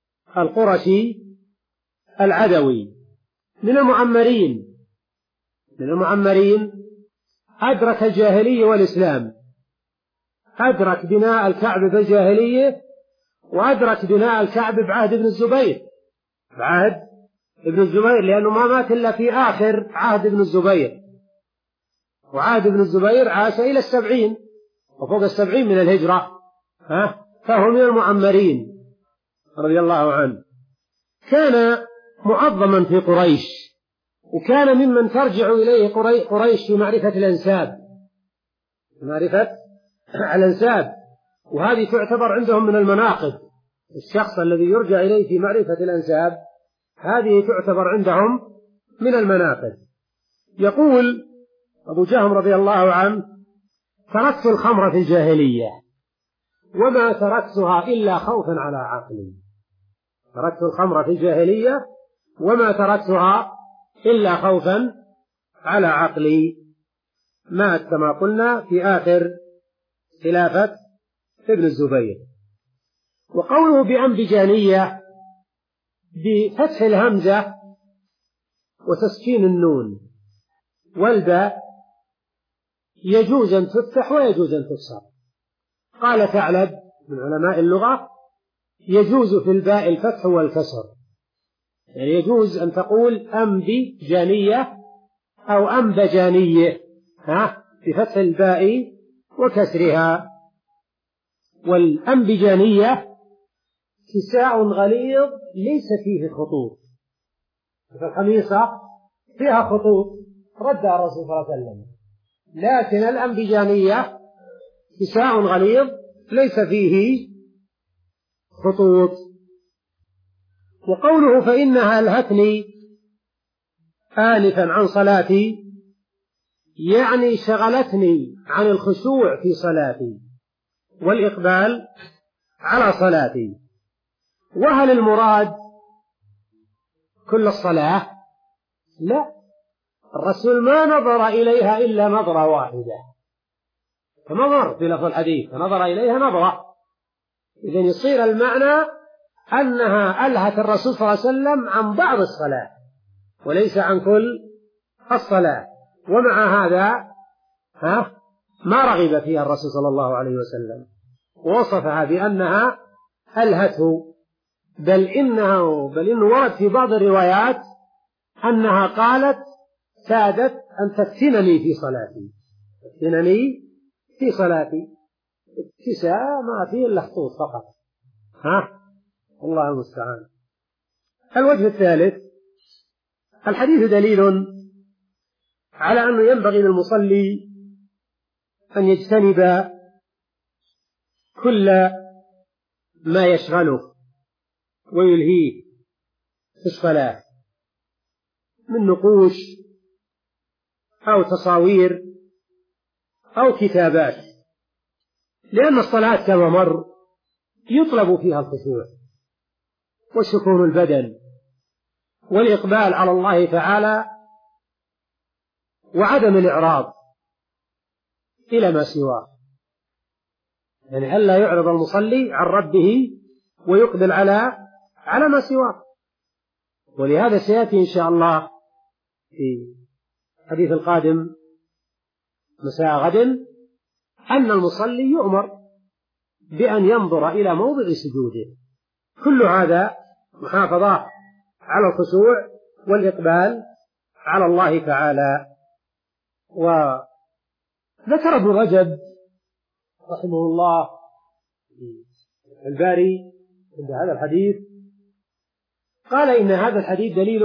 القرشي العدوي من المعمرين، من المعمرين أدرك الجاهلية والإسلام، أدرك بناء الكعبة بالجاهلية، وأدرك بناء الكعبة بعهد ابن الزبير، بعهد ابن الزبير، لأنه ما مات إلا في آخر عهد ابن الزبير، وعهد ابن الزبير عاش إلى السبعين وفوق السبعين من الهجرة، ها فهو من المعمرين رضي الله عنه. كان معظما في قريش، وكان ممن ترجع إليه قريش في معرفة الأنساب، معرفة الأنساب، وهذه تعتبر عندهم من المناقب. الشخص الذي يرجع إليه في معرفة الأنساب هذه تعتبر عندهم من المناقب. يقول أبو جهم رضي الله عنه: تركت الخمر في الجاهلية وما تركتها إلا خوفا على عقلي. تركت الخمر في الجاهلية وما تركتها إلا خوفا على عقلي. مات كما قلنا في آخر خلافة ابن الزبير. وقوله بأنبجانية بفتح الهمزة وتسكين النون والباء يجوز أن تفتح ويجوز أن تكسر. قال ثعلب من علماء اللغة: يجوز في الباء الفتح والكسر، يعني يجوز أن تقول أنبجانية أو أنبجانية، ها بفتح الباء وكسرها. والأنبجانية كساء غليظ ليس فيه خطوط، فالخميصة فيها خطوط ردها الرسول صلى الله عليه وسلم، لكن الأنبجانية كساء غليظ ليس فيه خطوط. وقوله فإنها ألهتني آنفا عن صلاتي، يعني شغلتني عن الخشوع في صلاتي والإقبال على صلاتي. وهل المراد كل الصلاة؟ لا، الرسول ما نظر إليها إلا نظرة واحدة كما مر في لفظ الحديث، فنظر إليها نظرة، إذن يصير المعنى أنها ألهت الرسول صلى الله عليه وسلم عن بعض الصلاة وليس عن كل الصلاة. ومع هذا ها ما رغب فيها الرسول صلى الله عليه وسلم، ووصفها بأنها ألهته، بل إنه بل إنه ورد في بعض الروايات أنها قالت: كادت أن تفتنني في صلاتي، تفتنني في صلاتي. اتساء ما فيه إلا خطوط فقط، ها الله المستعان. الوجه الثالث: الحديث دليل على أنه ينبغي للمصلي أن يجتنب كل ما يشغله ويلهيه في الصلاة من نقوش أو تصاوير أو كتابات، لأن الصلاة كما مر يطلب فيها الخشوع وسكون البدن والإقبال على الله تعالى وعدم الإعراض إلى ما سواه، يعني ألا يعرض المصلي عن ربه ويقبل على على ما سواه. ولهذا سيأتي إن شاء الله في الحديث القادم مساء غد أن المصلي يؤمر بأن ينظر إلى موضع سجوده. كل هذا محافظة على الخشوع والإقبال على الله تعالى. وذكر ابن رجب رحمه الله الباري عند هذا الحديث، قال: إن هذا الحديث دليل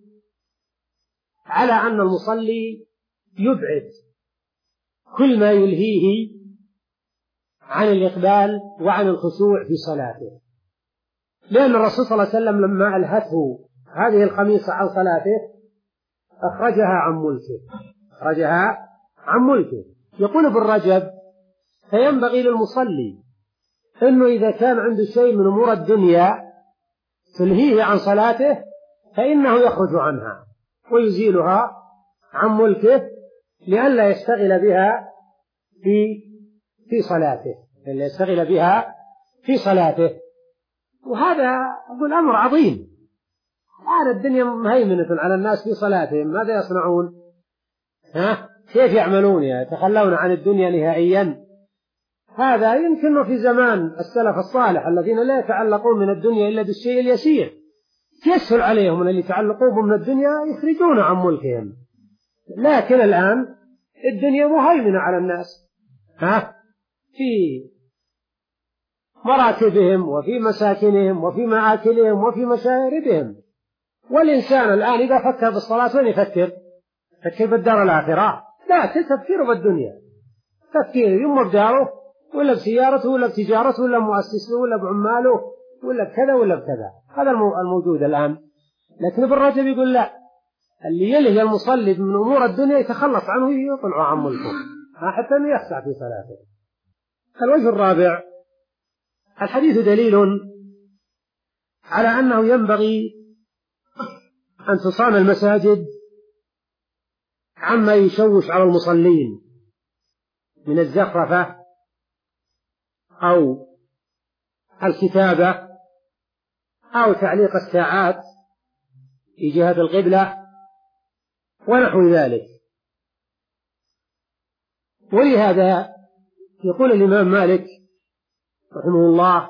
على أن المصلي يبعد كل ما يلهيه عن الإقبال وعن الخشوع في صلاته، لأن الرسول صلى الله عليه وسلم لما ألهته هذه الخميصة عن صلاته أخرجها عن ملكه أخرجها عن ملكه. يقول ابن رجب: فينبغي للمصلي أنه إذا كان عنده شيء من أمور الدنيا تلهيه عن صلاته فإنه يخرج عنها ويزيلها عن ملكه لئلا يشتغل بها في في صلاته لئلا يشتغل بها في صلاته. وهذا أقول أمر عظيم. الآن الدنيا مهيمنة على الناس في صلاتهم، ماذا يصنعون؟ ها كيف يعملون يتخلون عن الدنيا نهائيا؟ هذا يمكنه في زمان السلف الصالح الذين لا يتعلقون من الدنيا إلا بالشيء اليسير، يسهل عليهم أن يتعلقون من الدنيا يخرجون عن ملكهم. لكن الآن الدنيا مهيمنة على الناس، ها في مراتبهم وفي مساكنهم وفي مآكلهم وفي مشاربهم. والإنسان الآن إذا فكر بالصلاة وين يفكر؟ يفكر بالدار الآخرة؟ لا، تفكيره بالدنيا، تفكير يما بداره ولا بسيارته ولا بتجارته ولا مؤسسه ولا بعماله ولا بكذا ولا بكذا. هذا الموجود الآن. لكن ابن رجب يقول لا، اللي يلهي المصلي من أمور الدنيا يتخلص عنه يطلع عن ملكه حتى أنه يخشع في صلاته. الوجه الرابع: الحديث دليل على أنه ينبغي أن تصان المساجد عما يشوش على المصلين من الزخرفة أو الكتابة أو تعليق الساعات في جهة القبلة ونحو ذلك. ولهذا يقول الإمام مالك رحمه الله: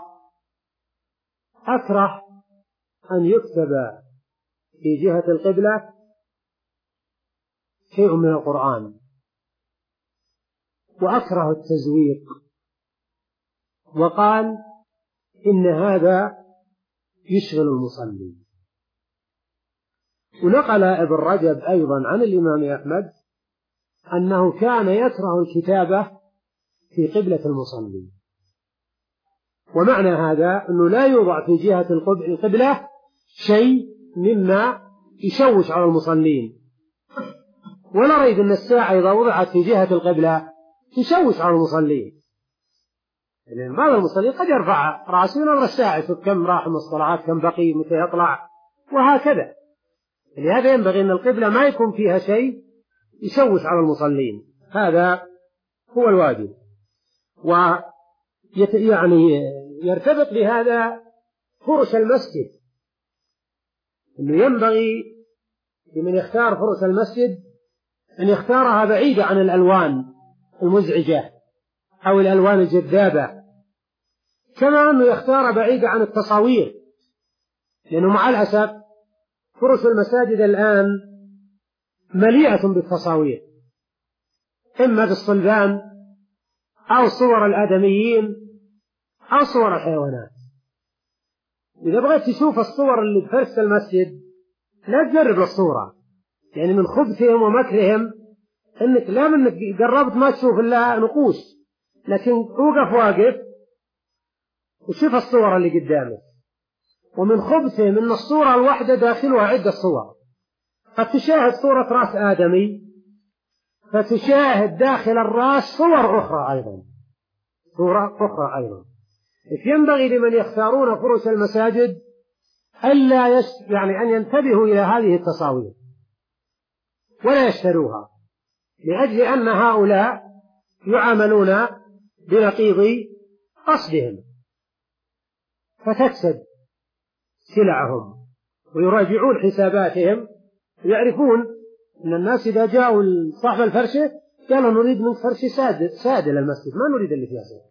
أكره أن يكتب في جهة القبلة شيء من القرآن، وأكره التزويق، وقال إن هذا يشغل المصلي. ونقل ابن رجب أيضا عن الإمام أحمد أنه كان يكره الكتابة في قبلة المصلي. ومعنى هذا أنه لا يوضع في جهة القبلة شيء مما يشوش على المصلين. ولا ريب أن الساعة إذا وضعت في جهة القبلة تشوش على المصلين، لأن بعض المصلين قد يرفع رأسه ونظر الساعة يشوف كم راح من الصلاة كم بقي متى يطلع وهكذا. لهذا ينبغي أن القبلة ما يكون فيها شيء يشوش على المصلين، هذا هو الواجب. ويعني يرتبط بهذا فرش المسجد، أنه ينبغي لمن يختار فرش المسجد أن يختارها بعيدة عن الألوان المزعجة أو الألوان الجذابة، كما أنه يختار بعيدة عن التصاوير، لأنه مع الأسف فرش المساجد الآن مليئة بالتصاوير، إما بالصلبان أو صور الآدميين أو صور الحيوانات. إذا بغيت تشوف الصور اللي بفرش المسجد لا تجرب الصورة، يعني من خبثهم ومكرهم إنك لا منك قربت ما تشوف إلا نقوش، لكن توقف واقف وشوف الصور اللي قدامك. ومن خبثهم إن الصورة الواحدة داخلها عدة صور، فتشاهد صورة رأس آدمي فتشاهد داخل الرأس صور أخرى أيضا صورة أخرى أيضا. ينبغي لمن يختارون فرش المساجد ألا يش... يعني أن ينتبهوا إلى هذه التصاوير ولا يشتروها، لأجل أن هؤلاء يعاملون بنقيض قصدهم، فتكسد سلعهم ويراجعون حساباتهم، يعرفون أن الناس إذا جاءوا صاحب الفرشة قالوا نريد منك فرشة سادة سادة للمسجد، ما نريد اللي فيها صور.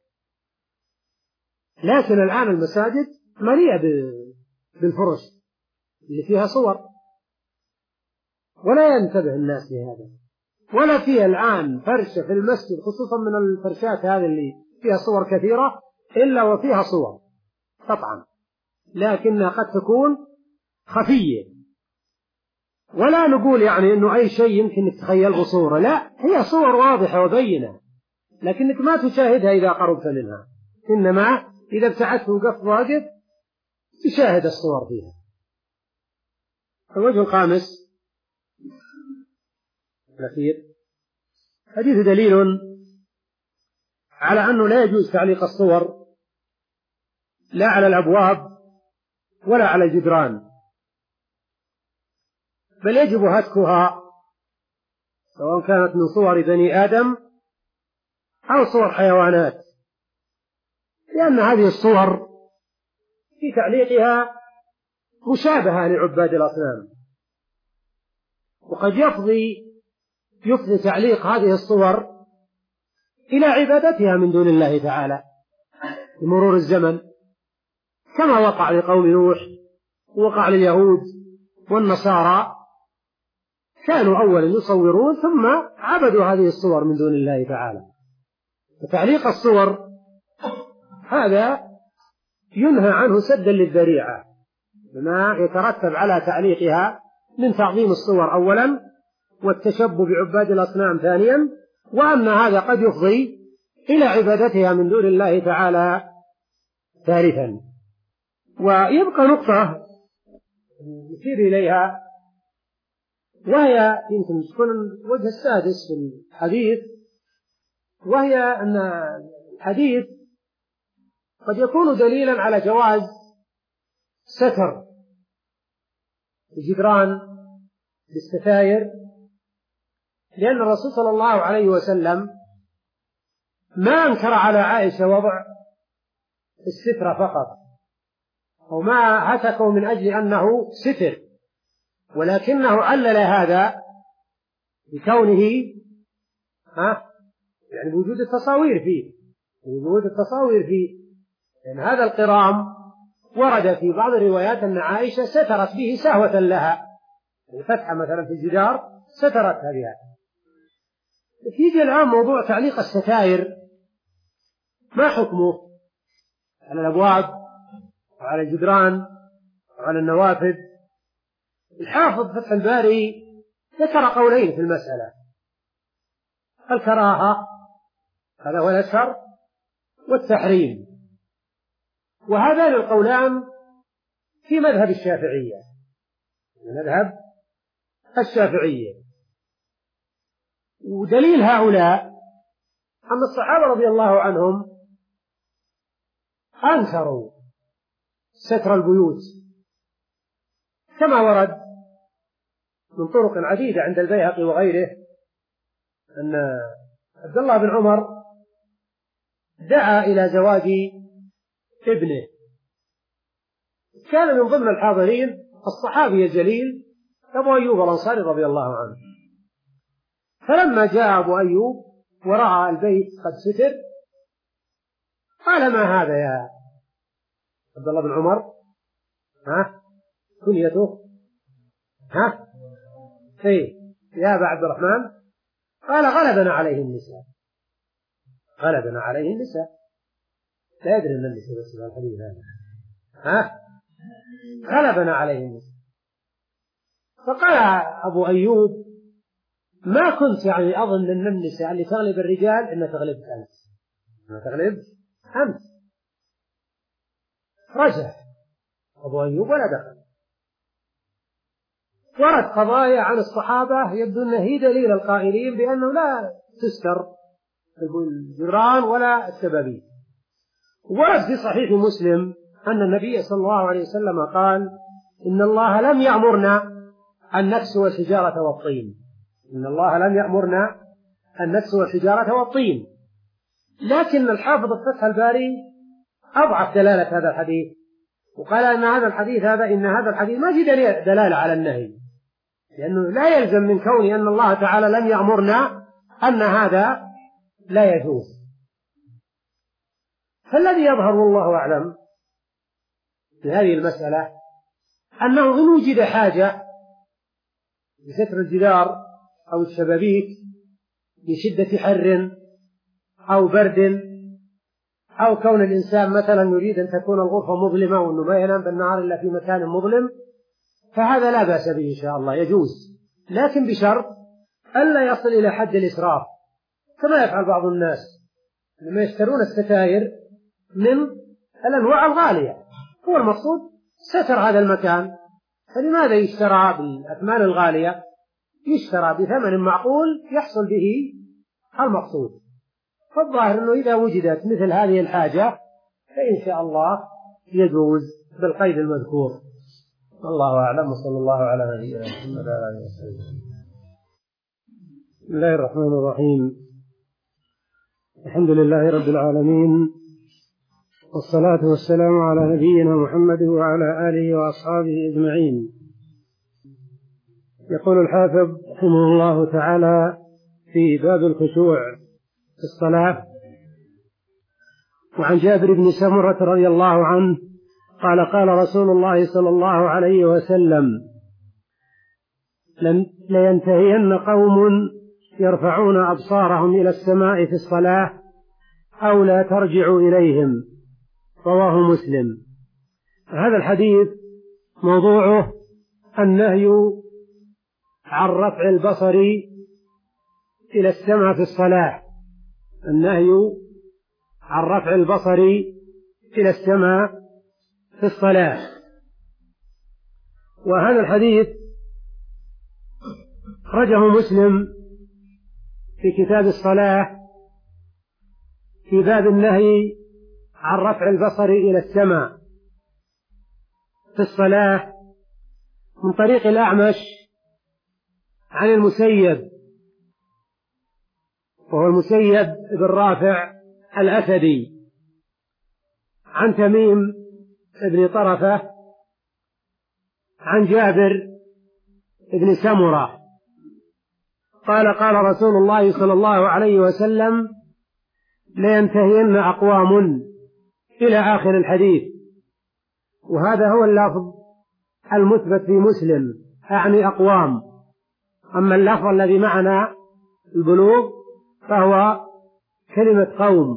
لكن الآن المساجد مليئة بالفرش اللي فيها صور، ولا ينتبه الناس لهذا. ولا فيها الآن فرشة في المسجد خصوصا من الفرشات هذه اللي فيها صور كثيرة إلا وفيها صور طبعا، لكنها قد تكون خفية، ولا نقول يعني أنه أي شيء يمكن تتخيل بصورة، لا، هي صور واضحة وبينة لكنك ما تشاهدها إذا قربت منها، إنما إذا ابتعدت وقفت واقف تشاهد الصور فيها. الوجه الخامس الأخير: حديث دليل على أنه لا يجوز تعليق الصور لا على الأبواب ولا على الجدران، بل يجب هتكها سواء كانت من صور بني آدم أو صور حيوانات، لأن هذه الصور في تعليقها مشابهة لعباد الأصنام، وقد يفضي يفضي تعليق هذه الصور إلى عبادتها من دون الله تعالى بمرور الزمن، كما وقع لقوم نوح ووقع لليهود والنصارى، كانوا أولا يصورون ثم عبدوا هذه الصور من دون الله تعالى. وتعليق الصور هذا ينهى عنه سدا للذريعة، بما يترتب على تعليقها من تعظيم الصور أولا، والتشبه بعباد الأصنام ثانيا، وأن هذا قد يفضي إلى عبادتها من دون الله تعالى ثالثا. ويبقى نقطة نشير إليها، وهي يمكن تكون الوجه السادس في الحديث، وهي أن الحديث قد يكون دليلا على جواز ستر الجدران بالستائر، لأن الرسول صلى الله عليه وسلم ما أنكر على عائشة وضع الستر فقط، أو ما هتكه من أجل أنه ستر، ولكنه علل هذا بكونه ها يعني بوجود التصاوير فيه، وجود التصاوير فيه، لأن هذا القرام ورد في بعض الروايات أن عائشة سترت به سهوة لها، الفتحة مثلا في الجدار سترتها بها. يجي الآن موضوع تعليق الستائر، ما حكمه على الأبواب وعلى الجدران وعلى النوافذ؟ الحافظ فتح الباري ذكر قولين في المسألة: الكراهة هذا هو الأشهر، والتحريم، وهذان القولان في مذهب الشافعية، مذهب الشافعية. ودليل هؤلاء أن الصحابة رضي الله عنهم أنكروا ستر البيوت، كما ورد من طرق عديدة عند البيهقي وغيره أن عبد الله بن عمر دعا إلى زواج ابنه، كان من ضمن الحاضرين الصحابي الجليل أبو أيوب الأنصاري رضي الله عنه. فلما جاء أبو أيوب ورأى البيت قد ستر قال: ما هذا يا عبد الله بن عمر؟ ها كنيته؟ ها إيه يا أبا عبد الرحمن؟ قال: غلبنا عليه النساء، غلبنا عليه النساء. لا يدري أن النساء بس الحديث هذا، ها غلبنا عليه النساء. فقال أبو أيوب: ما كنت يعني أظن أن النساء اللي تغلب الرجال إن تغلبك أنت، ما تغلب أنت. رجع أبو أيوب ولا دخل. ورد قضايا عن الصحابة يبدو أنه هي دليل القائلين بأنه لا تستر الجدران ولا السبابين. ورد في صحيح مسلم أن النبي صلى الله عليه وسلم قال: إن الله لم يأمرنا أن نكسو الحجارة والطين، إن الله لم يأمرنا أن نكسو الحجارة والطين. لكن الحافظ فتح الباري أضعف دلالة هذا الحديث، وقال أن هذا الحديث هذا إن هذا الحديث ما في دلالة على النهي، لأنه لا يلزم من كونه أن الله تعالى لم يأمرنا أن هذا لا يجوز. فالذي يظهر والله أعلم في هذه المسألة أنه إن وجد حاجة لستر الجدار أو الشبابيك لشدة حر أو برد، أو كون الإنسان مثلا يريد أن تكون الغرفة مظلمة وأنه ما ينام بالنهار إلا في مكان مظلم، فهذا لا بأس به إن شاء الله يجوز، لكن بشرط ألا يصل إلى حد الإسراف، كما يفعل بعض الناس لما يشترون الستائر من الأنواع الغالية. هو المقصود ستر هذا المكان، فلماذا يشترى بالأثمان الغالية؟ يشترى بثمن معقول يحصل به المقصود. فالظاهر أنه إذا وجدت مثل هذه الحاجة فإن شاء الله يجوز بالقيد المذكور. والله أعلم، وصلى الله على نبينا محمد وعلى آله وسلم. بسم الله الرحمن الرحيم. الحمد لله رب العالمين، والصلاة والسلام على نبينا محمد وعلى آله وأصحابه أجمعين. يقول الحافظ رحمه الله تعالى: في باب الخشوع في الصلاة. وعن جابر بن سمرة رضي الله عنه قال قال رسول الله صلى الله عليه وسلم: لينتهين قوم يرفعون أبصارهم إلى السماء في الصلاة أو لا ترجعوا إليهم. رواه مسلم. هذا الحديث موضوعه النهي عن رفع البصر إلى السماء في الصلاة، النهي عن رفع البصر إلى السماء في الصلاة. وهذا الحديث أخرجه مسلم في كتاب الصلاة في باب النهي عن رفع البصر إلى السماء في الصلاة من طريق الأعمش عن المسيب، وهو المسيب بن رافع الأسدي، عن تميم بن طرفة عن جابر بن سمرة قال قال رسول الله صلى الله عليه وسلم: لينتهين أقوام، إلى آخر الحديث. وهذا هو اللفظ المثبت في مسلم، أعني أقوام. أما اللفظ الذي معنا البلوغ فهو كلمة قوم.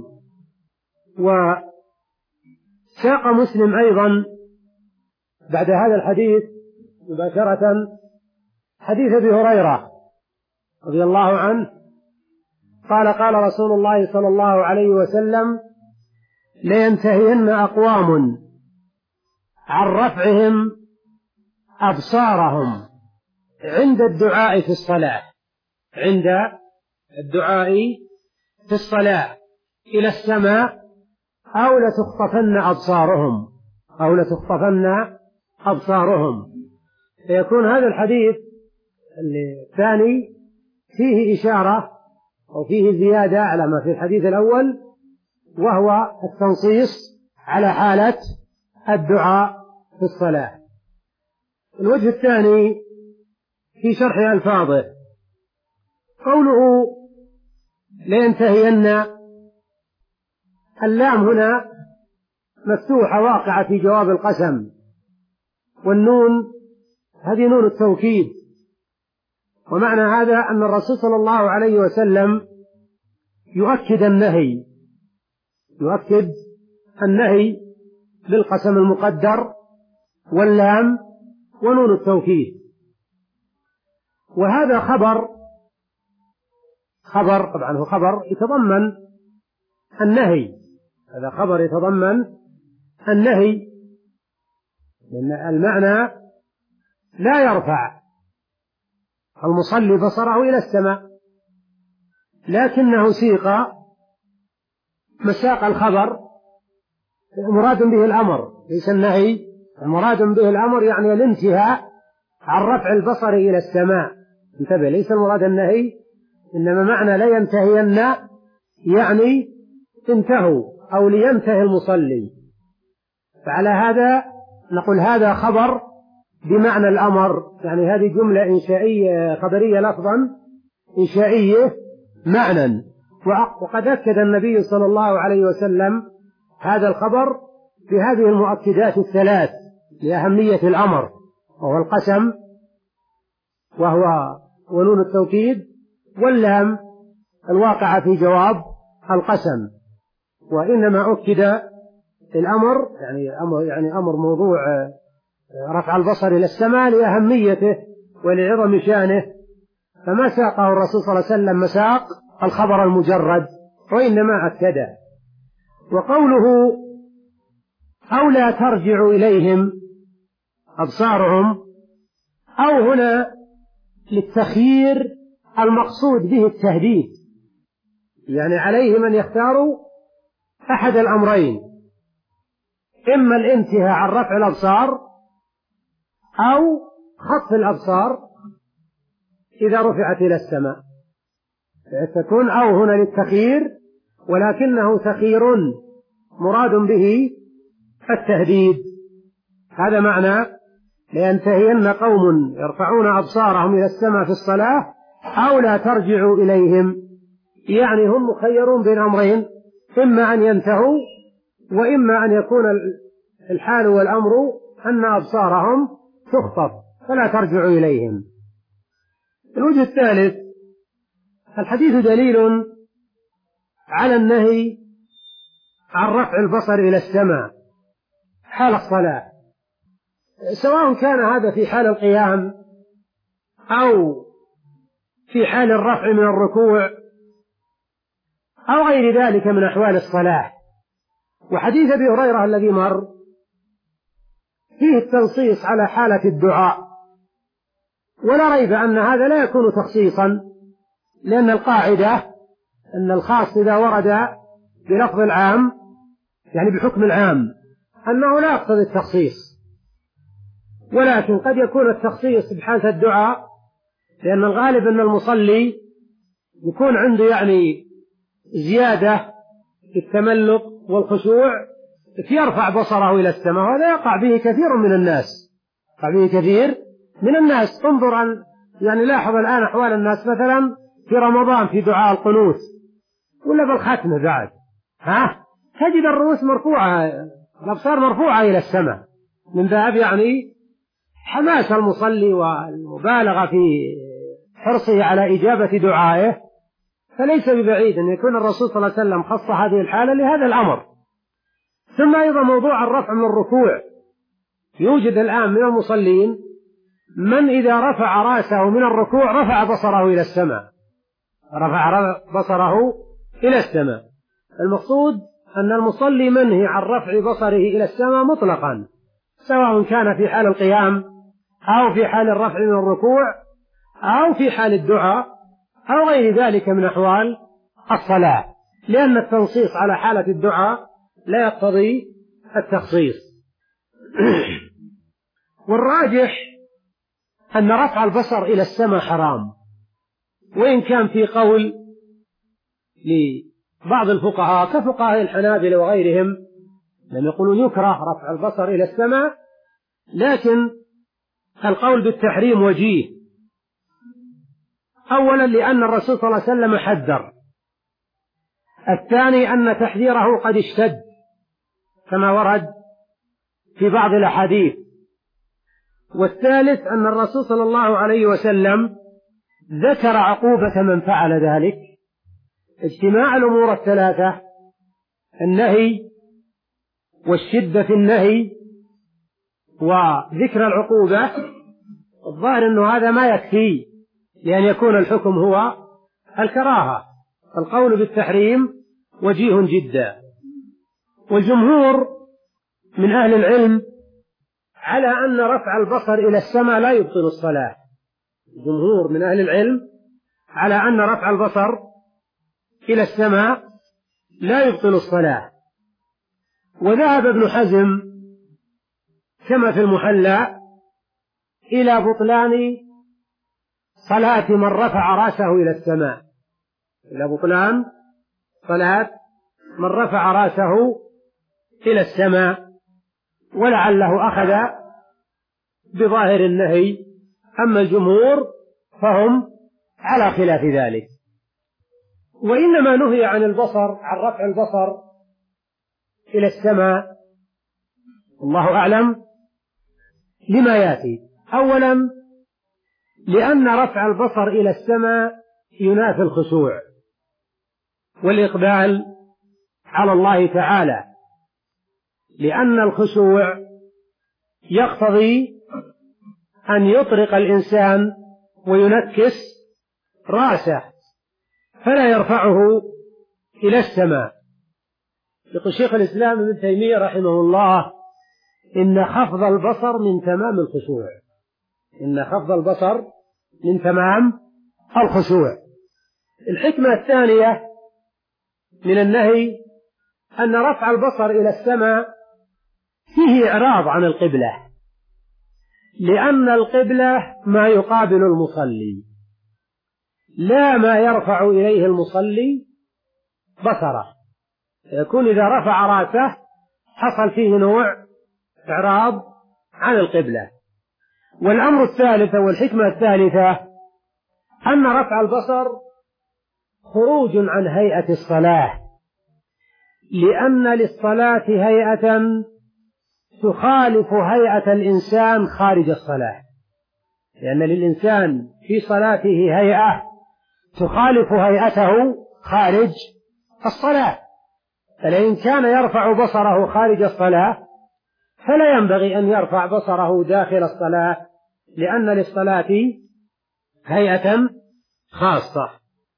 وساق مسلم أيضا بعد هذا الحديث مباشرة حديث أبي هريرة رضي الله عنه قال قال رسول الله صلى الله عليه وسلم: لينتهين أقوام عن رفعهم أبصارهم عند الدعاء في الصلاة، عند الدعاء في الصلاة إلى السماء أو لتخطفن أبصارهم أو لتخطفن أبصارهم. فيكون هذا الحديث الثاني فيه إشارة أو فيه زيادة على ما في الحديث الأول، وهو التنصيص على حالة الدعاء في الصلاة. الوجه الثاني في شرح ألفاظه، قوله لينتهين، اللام هنا مفتوحة واقعة في جواب القسم، والنون هذه نون التوكيد. ومعنى هذا أن الرسول صلى الله عليه وسلم يؤكد النهي يؤكد النهي بالقسم المقدر واللام ونون التوكيد. وهذا خبر خبر طبعا هو خبر يتضمن النهي، هذا خبر يتضمن النهي، لأن المعنى لا يرفع المصلي بصره إلى السماء، لكنه سيق مساق الخبر مراد به الأمر ليس النهي. المراد به الأمر يعني الانتهاء عن رفع البصر إلى السماء، انتبه، ليس المراد النهي، إنما معنى لا ينتهين يعني انتهوا أو لينتهي المصلي. فعلى هذا نقول هذا خبر بمعنى الأمر، يعني هذه جملة إنشائية خبرية لفظا إنشائية معنى. وقد أكد النبي صلى الله عليه وسلم هذا الخبر بهذه المؤكدات الثلاث لأهمية الأمر، وهو القسم وهو ونون التوكيد واللام الواقعة في جواب القسم. وإنما أكد الأمر يعني أمر يعني أمر موضوع رفع البصر إلى السماء لأهميته ولعظم شأنه، فما ساقه الرسول صلى الله عليه وسلم مساق الخبر المجرد، وإنما أكده. وقوله أو لا ترجع إليهم أبصارهم، أو هنا للتخيير المقصود به التهديد، يعني عليهم أن يختاروا أحد الأمرين، إما الانتهاء عن رفع الأبصار أو خطف الأبصار إذا رفعت إلى السماء. تكون أو هنا للتخيير، ولكنه تخيير مراد به التهديد. هذا معنى لينتهين قوم يرفعون أبصارهم إلى السماء في الصلاة أو لا ترجعوا إليهم، يعني هم مخيرون بين أمرين، إما أن ينتهوا وإما أن يكون الحال والأمر أن أبصارهم تخطف فلا ترجعوا إليهم. الوجه الثالث: الحديث دليل على النهي عن رفع البصر إلى السماء حال الصلاة، سواء كان هذا في حال القيام أو في حال الرفع من الركوع أو غير ذلك من أحوال الصلاة. وحديث أبي هريرة الذي مر فيه التنصيص على حالة الدعاء، ولا ريب أن هذا لا يكون تخصيصا، لأن القاعدة أن الخاص إذا ورد بلفظ العام يعني بحكم العام أنه لا يقتضي التخصيص، ولكن قد يكون التخصيص بحالة الدعاء، لأن الغالب أن المصلي يكون عنده يعني زيادة في التملق والخشوع فيرفع بصره إلى السماء، وهذا يقع به كثير من الناس يقع به كثير من الناس. انظر أن يعني لاحظ الآن أحوال الناس مثلا في رمضان في دعاء القنوت ولا بالختمة بعد، ها تجد الرؤوس مرفوعة، الأبصار مرفوعة إلى السماء من باب يعني حماس المصلي والمبالغة في حرصه على إجابة دعائه. فليس ببعيد أن يكون الرسول صلى الله عليه وسلم خص هذه الحالة لهذا الأمر. ثم أيضا موضوع الرفع من الركوع، يوجد الآن من المصلين من إذا رفع رأسه من الركوع رفع بصره إلى السماء، رفع بصره إلى السماء. المقصود أن المصلي منهي عن رفع بصره إلى السماء مطلقا، سواء كان في حال القيام أو في حال الرفع من الركوع أو في حال الدعاء أو غير ذلك من أحوال الصلاة، لأن التنصيص على حالة الدعاء لا يقتضي التخصيص. والراجح أن رفع البصر إلى السماء حرام، وإن كان في قول لبعض الفقهاء كفقهاء الحنابلة وغيرهم لم يقولون يكره رفع البصر إلى السماء، لكن القول بالتحريم وجيه. أولا لأن الرسول صلى الله عليه وسلم حذر، الثاني أن تحذيره قد اشتد كما ورد في بعض الأحاديث، والثالث أن الرسول صلى الله عليه وسلم ذكر عقوبة من فعل ذلك. اجتماع الأمور الثلاثة، النهي والشدة في النهي وذكر العقوبة، الظاهر أنه هذا ما يكفي لأن يكون الحكم هو الكراهة. القول بالتحريم وجيه جدا. والجمهور من أهل العلم على أن رفع البصر إلى السماء لا يبطل الصلاة. الجمهور من أهل العلم على أن رفع البصر إلى السماء لا يبطل الصلاة. وذهب ابن حزم كما في المحلى إلى بطلان صلاة من رفع رأسه إلى السماء، إلى بطلان صلاة من رفع رأسه إلى السماء، ولعله أخذ بظاهر النهي. أما الجمهور فهم على خلاف ذلك. وإنما نهي عن البصر عن رفع البصر إلى السماء الله أعلم لما يأتي. أولا لأن رفع البصر إلى السماء ينافي الخشوع والإقبال على الله تعالى، لأن الخشوع يقتضي أن يطرق الإنسان وينكس رأسه فلا يرفعه إلى السماء. يقول شيخ الإسلام ابن تيمية رحمه الله إن خفض البصر من تمام الخشوع، إن خفض البصر من تمام الخشوع. الحكمة الثانية من النهي أن رفع البصر إلى السماء فيه إعراض عن القبلة، لأن القبلة ما يقابل المصلي لا ما يرفع إليه المصلي بصره، يكون إذا رفع رأسه حصل فيه نوع إعراض عن القبلة. والأمر الثالث والحكمة الثالثة أن رفع البصر خروج عن هيئة الصلاة، لأن للصلاة هيئة تخالف هيئة الإنسان خارج الصلاة، لأن للإنسان في صلاته هيئة تخالف هيئته خارج الصلاة، فلئن كان يرفع بصره خارج الصلاة فلا ينبغي أن يرفع بصره داخل الصلاة، لأن للصلاة هيئة خاصة.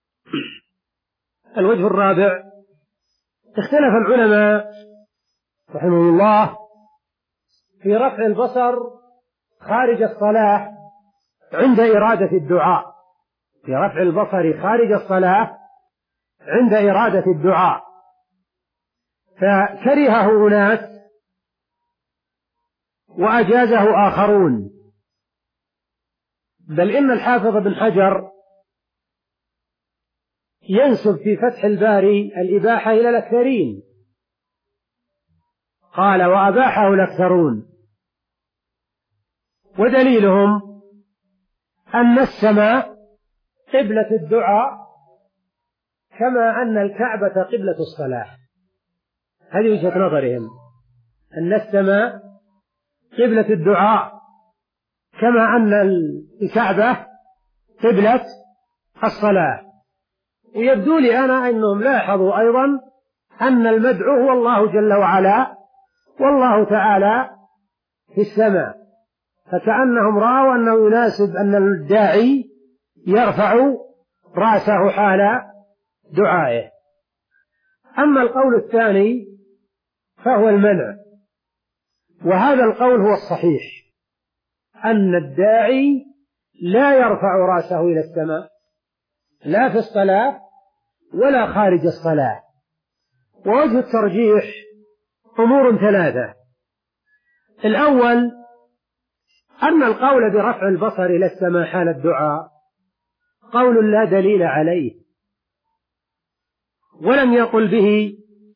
الوجه الرابع: اختلف العلماء رحمهم الله في رفع البصر خارج الصلاة عند إرادة الدعاء، في رفع البصر خارج الصلاة عند إرادة الدعاء، فكرهه أناس وأجازه آخرون، بل إن الحافظ بن حجر ينسب في فتح الباري الإباحة إلى الأكثرين، قال: وأباحه الأكثرون، ودليلهم أن السماء قبلة الدعاء كما أن الكعبة قبلة الصلاة. هذه وجهة نظرهم، أن السماء قبلة الدعاء كما أن الكعبة قبلة الصلاة. ويبدو لي أنا أنهم لاحظوا أيضا أن المدعو هو الله جل وعلا، والله تعالى في السماء، فكأنهم رأوا أنه يناسب أن الداعي يرفع رأسه حال دعائه. أما القول الثاني فهو المنع، وهذا القول هو الصحيح، أن الداعي لا يرفع رأسه إلى السماء لا في الصلاة ولا خارج الصلاة. ووجه الترجيح أمور ثلاثة: الأول أن القول برفع البصر إلى السماء حال الدعاء قول لا دليل عليه، ولم يقل به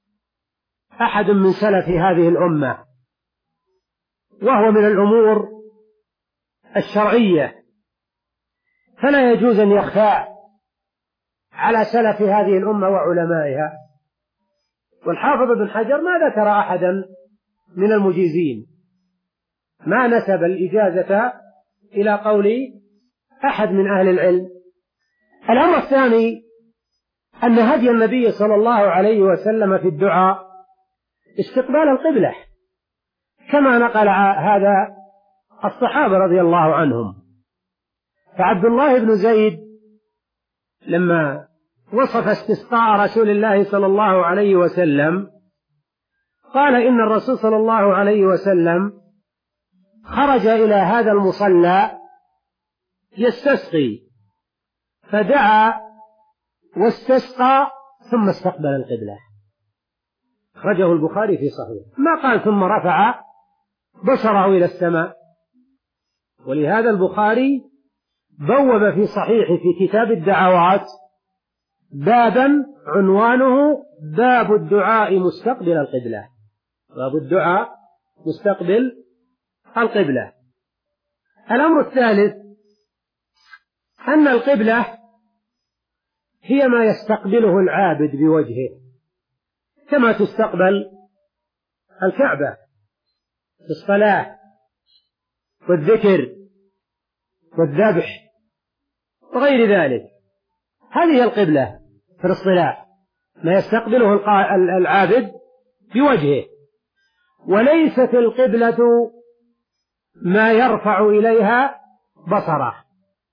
أحد من سلف هذه الأمة، وهو من الأمور الشرعية، فلا يجوز أن يخفى على سلف هذه الأمة وعلمائها. والحافظ بن حجر ما ذكر أحدا من المجيزين، ما نسب الإجازة إلى قول أحد من أهل العلم. الأمر الثاني أن هدي النبي صلى الله عليه وسلم في الدعاء استقبال القبلة، كما نقل هذا الصحابة رضي الله عنهم. فعبد الله بن زيد لما وصف استسقاء رسول الله صلى الله عليه وسلم قال إن الرسول صلى الله عليه وسلم خرج إلى هذا المصلى يستسقي، فدعا واستسقى ثم استقبل القبلة. أخرجه البخاري في صحيح، ما قال ثم رفع بصره إلى السماء. ولهذا البخاري بوب في صحيح في كتاب الدعوات بابا عنوانه باب الدعاء مستقبل القبلة، باب الدعاء مستقبل القبلة. الأمر الثالث أن القبلة هي ما يستقبله العابد بوجهه، كما تستقبل الكعبة في الصلاة والذكر والذبح وغير ذلك. هذه القبلة في الصلاة، ما يستقبله العابد بوجهه، وليست القبلة ما يرفع إليها بصره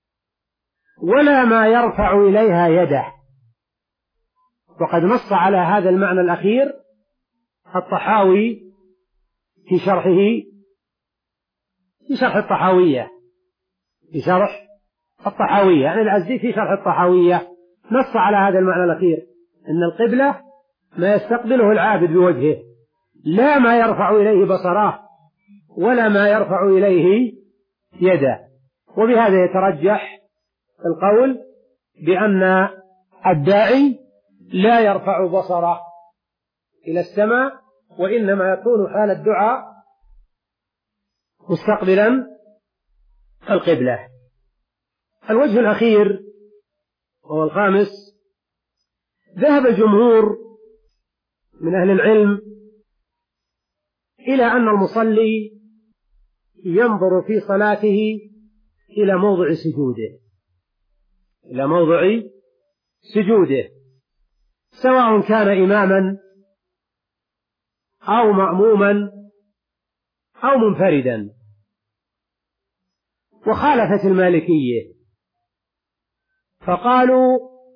ولا ما يرفع إليها يده. وقد نص على هذا المعنى الأخير الطحاوي في شرحه في شرح الطحاوية في شرح الطحاوية يعني العزي في شرح الطحاوية نص على هذا المعنى الأخير، أن القبلة ما يستقبله العابد بوجهه، لا ما يرفع إليه بصره ولا ما يرفع إليه يده. وبهذا يترجح القول بأن الداعي لا يرفع بصره إلى السماء، وإنما يكون حال الدعاء مستقبلا القبلة. الوجه الأخير وهو الخامس، ذهب الجمهور من أهل العلم إلى أن المصلي ينظر في صلاته إلى موضع سجوده إلى موضع سجوده سواء كان إماما أو مأموما أو منفردا. وخالفت المالكية فقالوا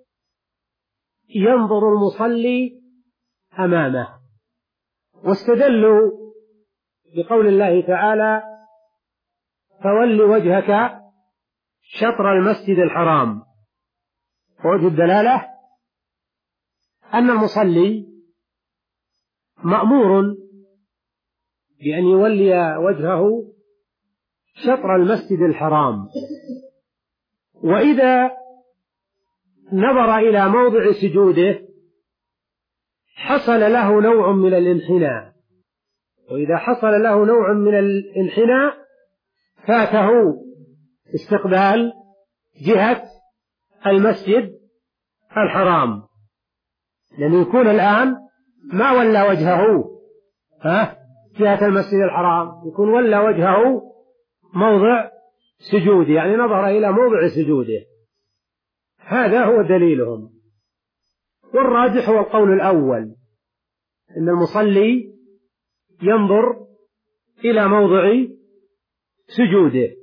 ينظر المصلي أمامه، واستدلوا بقول الله تعالى فول وجهك شطر المسجد الحرام. ووجه الدلالة أن المصلي مأمور بأن يولي وجهه شطر المسجد الحرام، وإذا نظر إلى موضع سجوده حصل له نوع من الانحناء، وإذا حصل له نوع من الانحناء فاته استقبال جهة المسجد الحرام، لأنه يكون الآن ما ولى وجهه ها جهة المسجد الحرام، يكون ولى وجهه موضع سجوده، يعني نظر إلى موضع سجوده. هذا هو دليلهم. والراجح هو القول الأول، إن المصلي ينظر إلى موضع سجوده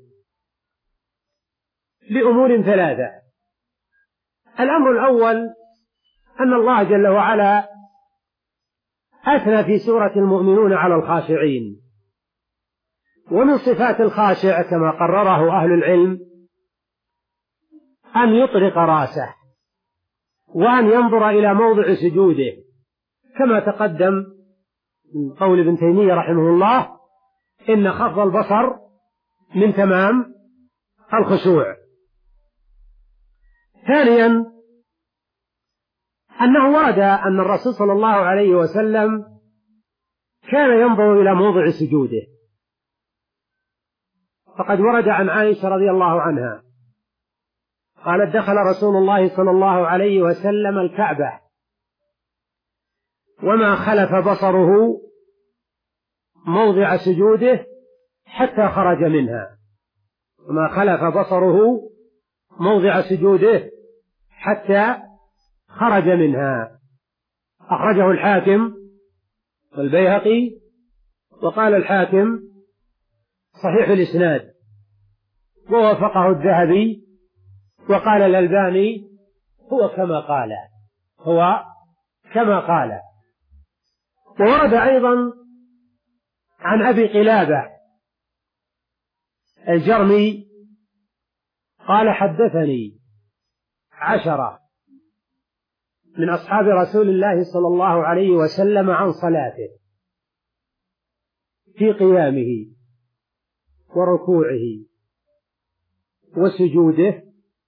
لأمور ثلاثة. الأمر الأول أن الله جل وعلا أثنى في سورة المؤمنون على الخاشعين، ومن صفات الخاشع كما قرره أهل العلم أن يطرق رأسه وأن ينظر إلى موضع سجوده، كما تقدم من قول ابن تيمية رحمه الله إن خفض البصر من تمام الخشوع. ثانيا أنه ورد أن الرسول صلى الله عليه وسلم كان ينظر إلى موضع سجوده، فقد ورد عن عائشة رضي الله عنها قالت دخل رسول الله صلى الله عليه وسلم الكعبة وما خلف بصره موضع سجوده حتى خرج منها، وما خلف بصره موضع سجوده حتى خرج منها. أخرجه الحاكم والبيهقي، وقال الحاكم صحيح الإسناد، ووافقه الذهبي، وقال الألباني هو كما قال هو كما قال. وورد أيضا عن أبي قلابة الجرمي قال حدثني عشرة من أصحاب رسول الله صلى الله عليه وسلم عن صلاته في قيامه وركوعه وسجوده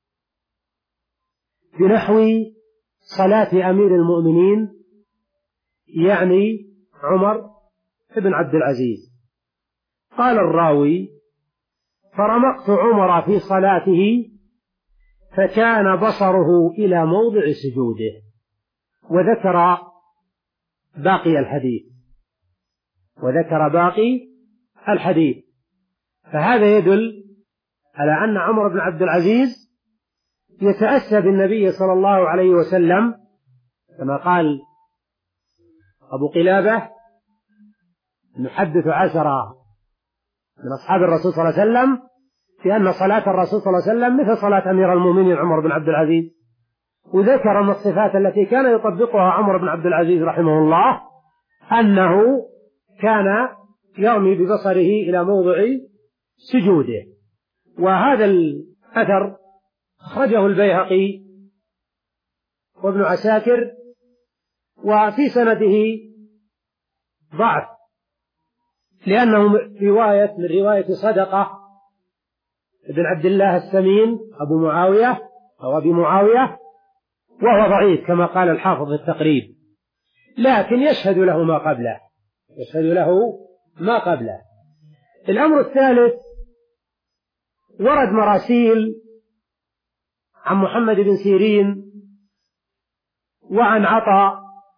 بنحو صلاة أمير المؤمنين يعني عمر بن عبد العزيز. قال الراوي فرمقت عمر في صلاته فكان بصره إلى موضع سجوده، وذكر باقي الحديث وذكر باقي الحديث فهذا يدل على أن عمر بن عبد العزيز يتأسى بالنبي صلى الله عليه وسلم، كما قال أبو قلابة نحدث عشرة من أصحاب الرسول صلى الله عليه وسلم بأن صلاة الرسول صلى الله عليه وسلم مثل صلاة أمير المؤمنين عمر بن عبد العزيز، وذكر من الصفات التي كان يطبقها عمر بن عبد العزيز رحمه الله أنه كان يرمي ببصره إلى موضع سجوده. وهذا الأثر أخرجه البيهقي وابن عساكر، وفي سنده ضعف لأنه رواية من رواية صدقة ابن عبد الله السمين أبو معاوية أو أبي معاوية، وهو ضعيف كما قال الحافظ في التقريب، لكن يشهد له ما قبله يشهد له ما قبله. الأمر الثالث ورد مراسيل عن محمد بن سيرين وعن عطاء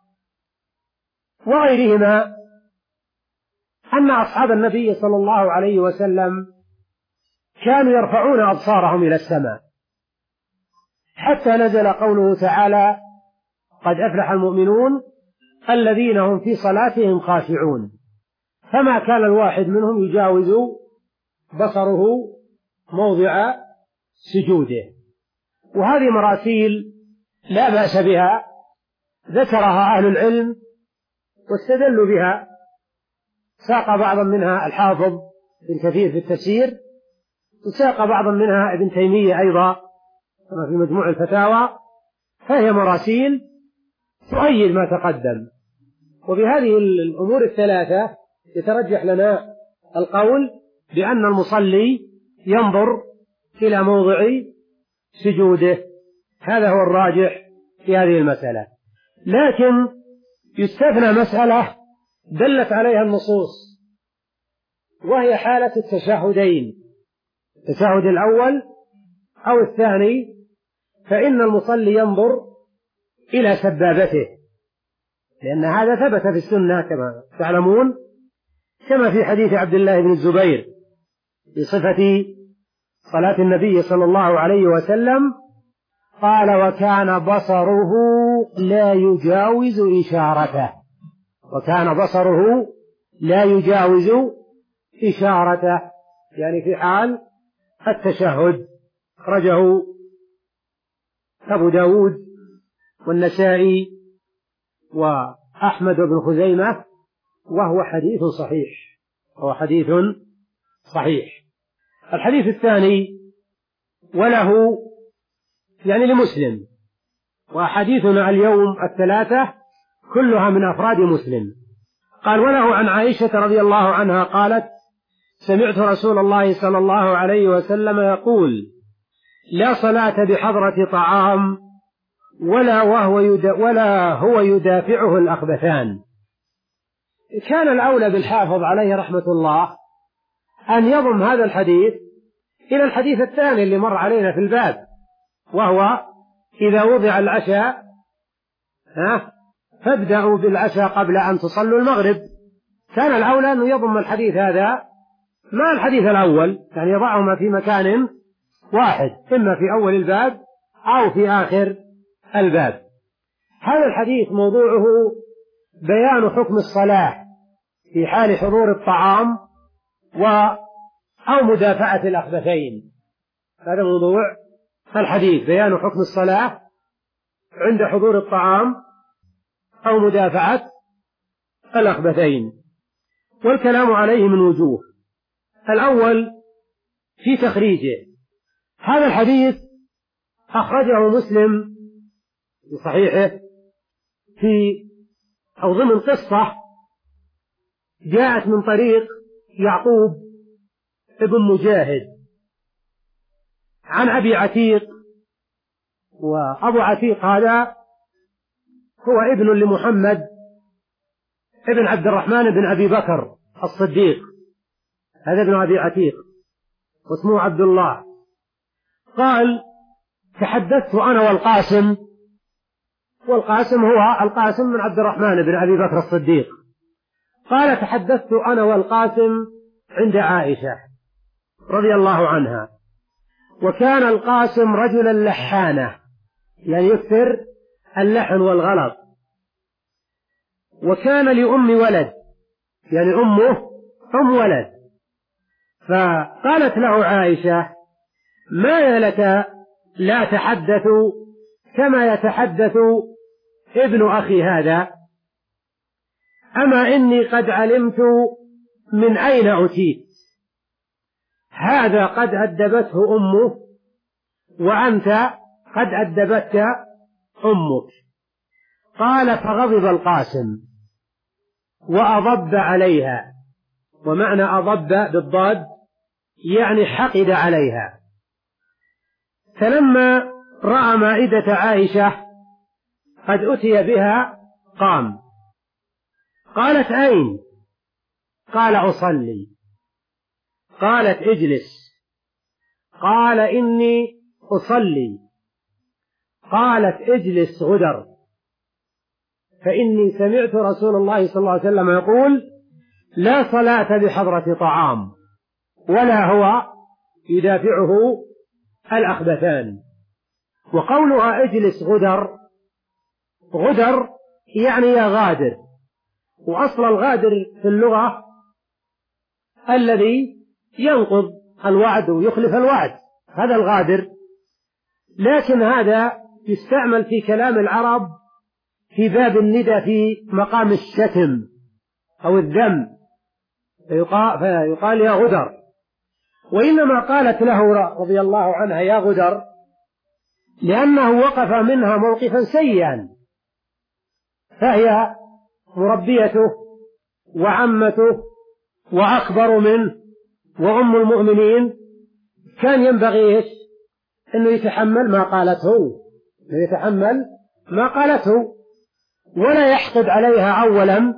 وغيرهما أن أصحاب النبي صلى الله عليه وسلم كانوا يرفعون أبصارهم إلى السماء حتى نزل قوله تعالى: قد أفلح المؤمنون الذين هم في صلاتهم خاشعون. فما كان الواحد منهم يجاوز بصره موضع سجوده. وهذه مراسيل لا بأس بها، ذكرها أهل العلم واستدلوا بها، ساق بعضا منها الحافظ ابن كثير في التفسير، وساق بعضا منها ابن تيمية أيضا كما في مجموع الفتاوى، فهي مراسيل تؤيد ما تقدم. وبهذه الأمور الثلاثة يترجح لنا القول بأن المصلي ينظر إلى موضع سجوده، هذا هو الراجح في هذه المسألة. لكن يستثنى مسألة دلت عليها النصوص، وهي حالة التشهدين، التشهد الأول أو الثاني، فإن المصلي ينظر إلى سبابته، لأن هذا ثبت في السنة كما تعلمون، كما في حديث عبد الله بن الزبير في صفة صلاة النبي صلى الله عليه وسلم، قال: وكان بصره لا يجاوز إشارته، وكان بصره لا يجاوز إشارته، يعني في حال التشهد. أخرجه أبو داود والنسائي وأحمد بن خزيمة، وهو حديث صحيح، وهو حديث صحيح. الحديث الثاني وله يعني لمسلم، وحديثنا اليوم الثلاثة كلها من أفراد مسلم. قال: وله عن عائشة رضي الله عنها قالت: سمعت رسول الله صلى الله عليه وسلم يقول: لا صلاة بحضرة طعام ولا, وهو يدا ولا هو يدافعه الأخبثان. كان الأولى بالحافظ عليه رحمة الله أن يضم هذا الحديث إلى الحديث الثاني اللي مر علينا في الباب، وهو: إذا وضع العشاء ها فابدأوا بالعشاء قبل أن تصلوا المغرب. كان الأولى أن يضم الحديث هذا مع الحديث الأول، يعني يضعهما في مكان واحد، إما في أول الباب أو في آخر الباب. هذا الحديث موضوعه بيان حكم الصلاة في حال حضور الطعام و أو مدافعة الأخبثين. هذا موضوع الحديث، بيان حكم الصلاة عند حضور الطعام أو مدافعة الأخبثين. والكلام عليه من وجوه. الأول في تخريجه. هذا الحديث أخرجه مسلم في صحيحه في أو ضمن قصة جاءت من طريق يعقوب ابن مجاهد عن أبي عتيق، وأبو عتيق هذا هو ابن لمحمد ابن عبد الرحمن بن أبي بكر الصديق، هذا ابن أبي عتيق واسمه عبد الله. قال: تحدثت أنا والقاسم، والقاسم هو القاسم من عبد الرحمن بن أبي بكر الصديق. قال: تحدثت أنا والقاسم عند عائشة رضي الله عنها، وكان القاسم رجلا لحانا، يعني يكثر اللحن والغلط، وكان لأم ولد، يعني أمه أم ولد. فقالت له عائشة: ما لك لا تحدث كما يتحدث ابن أخي هذا؟ أما إني قد علمت من أين أتيت، هذا قد أدبته أمه وأنت قد أدبتك أمك. قال: فغضب القاسم وأضب عليها، ومعنى أضب بالضاد يعني حقد عليها. فلما رأى مائدة عائشة قد أتي بها قام. قالت: أين؟ قال: أصلي. قالت: اجلس. قال: إني أصلي قالت اجلس غدر، فإني سمعت رسول الله صلى الله عليه وسلم يقول لا صلاة بحضرة طعام ولا هو يدافعه الأخبثان. وقولها اجلس غدر، غدر يعني يا غادر، وأصل الغادر في اللغة الذي ينقض الوعد ويخلف الوعد، هذا الغادر. لكن هذا يستعمل في كلام العرب في باب الندى في مقام الشتم أو الذم، فيقال, فيقال يا غدر. وإنما قالت له رضي الله عنها يا غدر لأنه وقف منها موقفا سيئا، فهي مربيته وعمته وأكبر منه وأم المؤمنين، كان ينبغي أنه يتحمل ما قالته، أنه يتحمل ما قالته ولا يحقد عليها أولا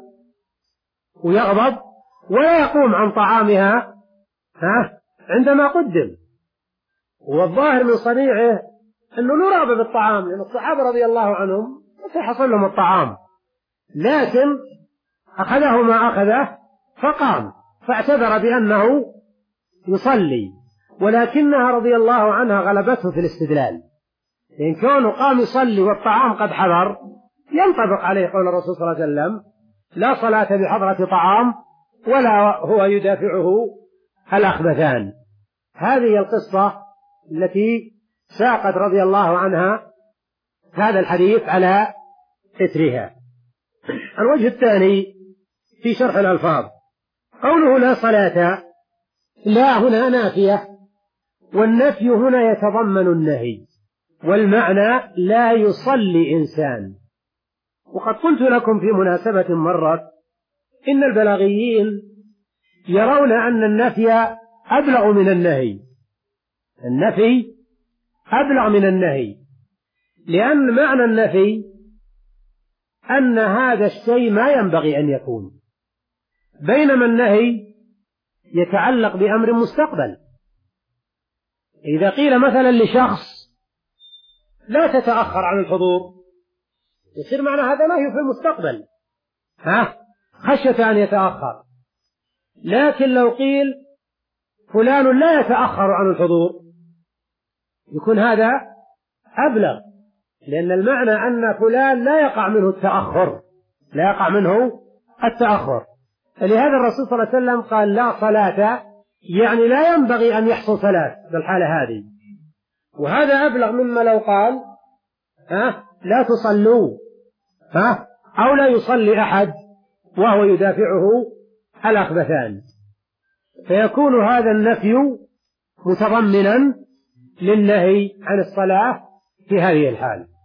ويغضب، ولا يقوم عن طعامها ها عندما قدم. والظاهر من صنيعه أنه لا رغبة بالطعام، لأن الصحابة رضي الله عنهم حصل لهم الطعام، لكن أخذه ما أخذه فقام، فاعتذر بأنه يصلي، ولكنها رضي الله عنها غلبته في الاستدلال، إن كونه قام يصلي والطعام قد حضر ينطبق عليه قول الرسول صلى الله عليه وسلم لا صلاة بحضرة طعام ولا هو يدافعه الأخبثان. هذه القصة التي ساقت رضي الله عنها هذا الحديث على إثرها. الوجه الثاني في شرح الألفاظ، قوله لا صلاة، لا هنا نافية، والنفي هنا يتضمن النهي، والمعنى لا يصلي إنسان. وقد قلت لكم في مناسبة مرت إن البلاغيين يرون أن النفي أبلغ من النهي، النفي أبلغ من النهي، لأن معنى النفي أن هذا الشيء ما ينبغي أن يكون، بينما النهي يتعلق بأمر مستقبل. إذا قيل مثلا لشخص لا تتأخر عن الحضور، يصير معنى هذا نهي في المستقبل، ها خشية أن يتأخر. لكن لو قيل فلان لا يتأخر عن الحضور يكون هذا أبلغ، لأن المعنى أن فلان لا يقع منه التأخر، لا يقع منه التأخر. فلهذا الرسول صلى الله عليه وسلم قال لا صلاة، يعني لا ينبغي أن يحصل صلاة بالحالة هذه، وهذا أبلغ مما لو قال ها لا تصلوا، ها أو لا يصلي أحد وهو يدافعه الأخبثان، فيكون هذا النفي متضمنا للنهي عن الصلاة في هذه الحال.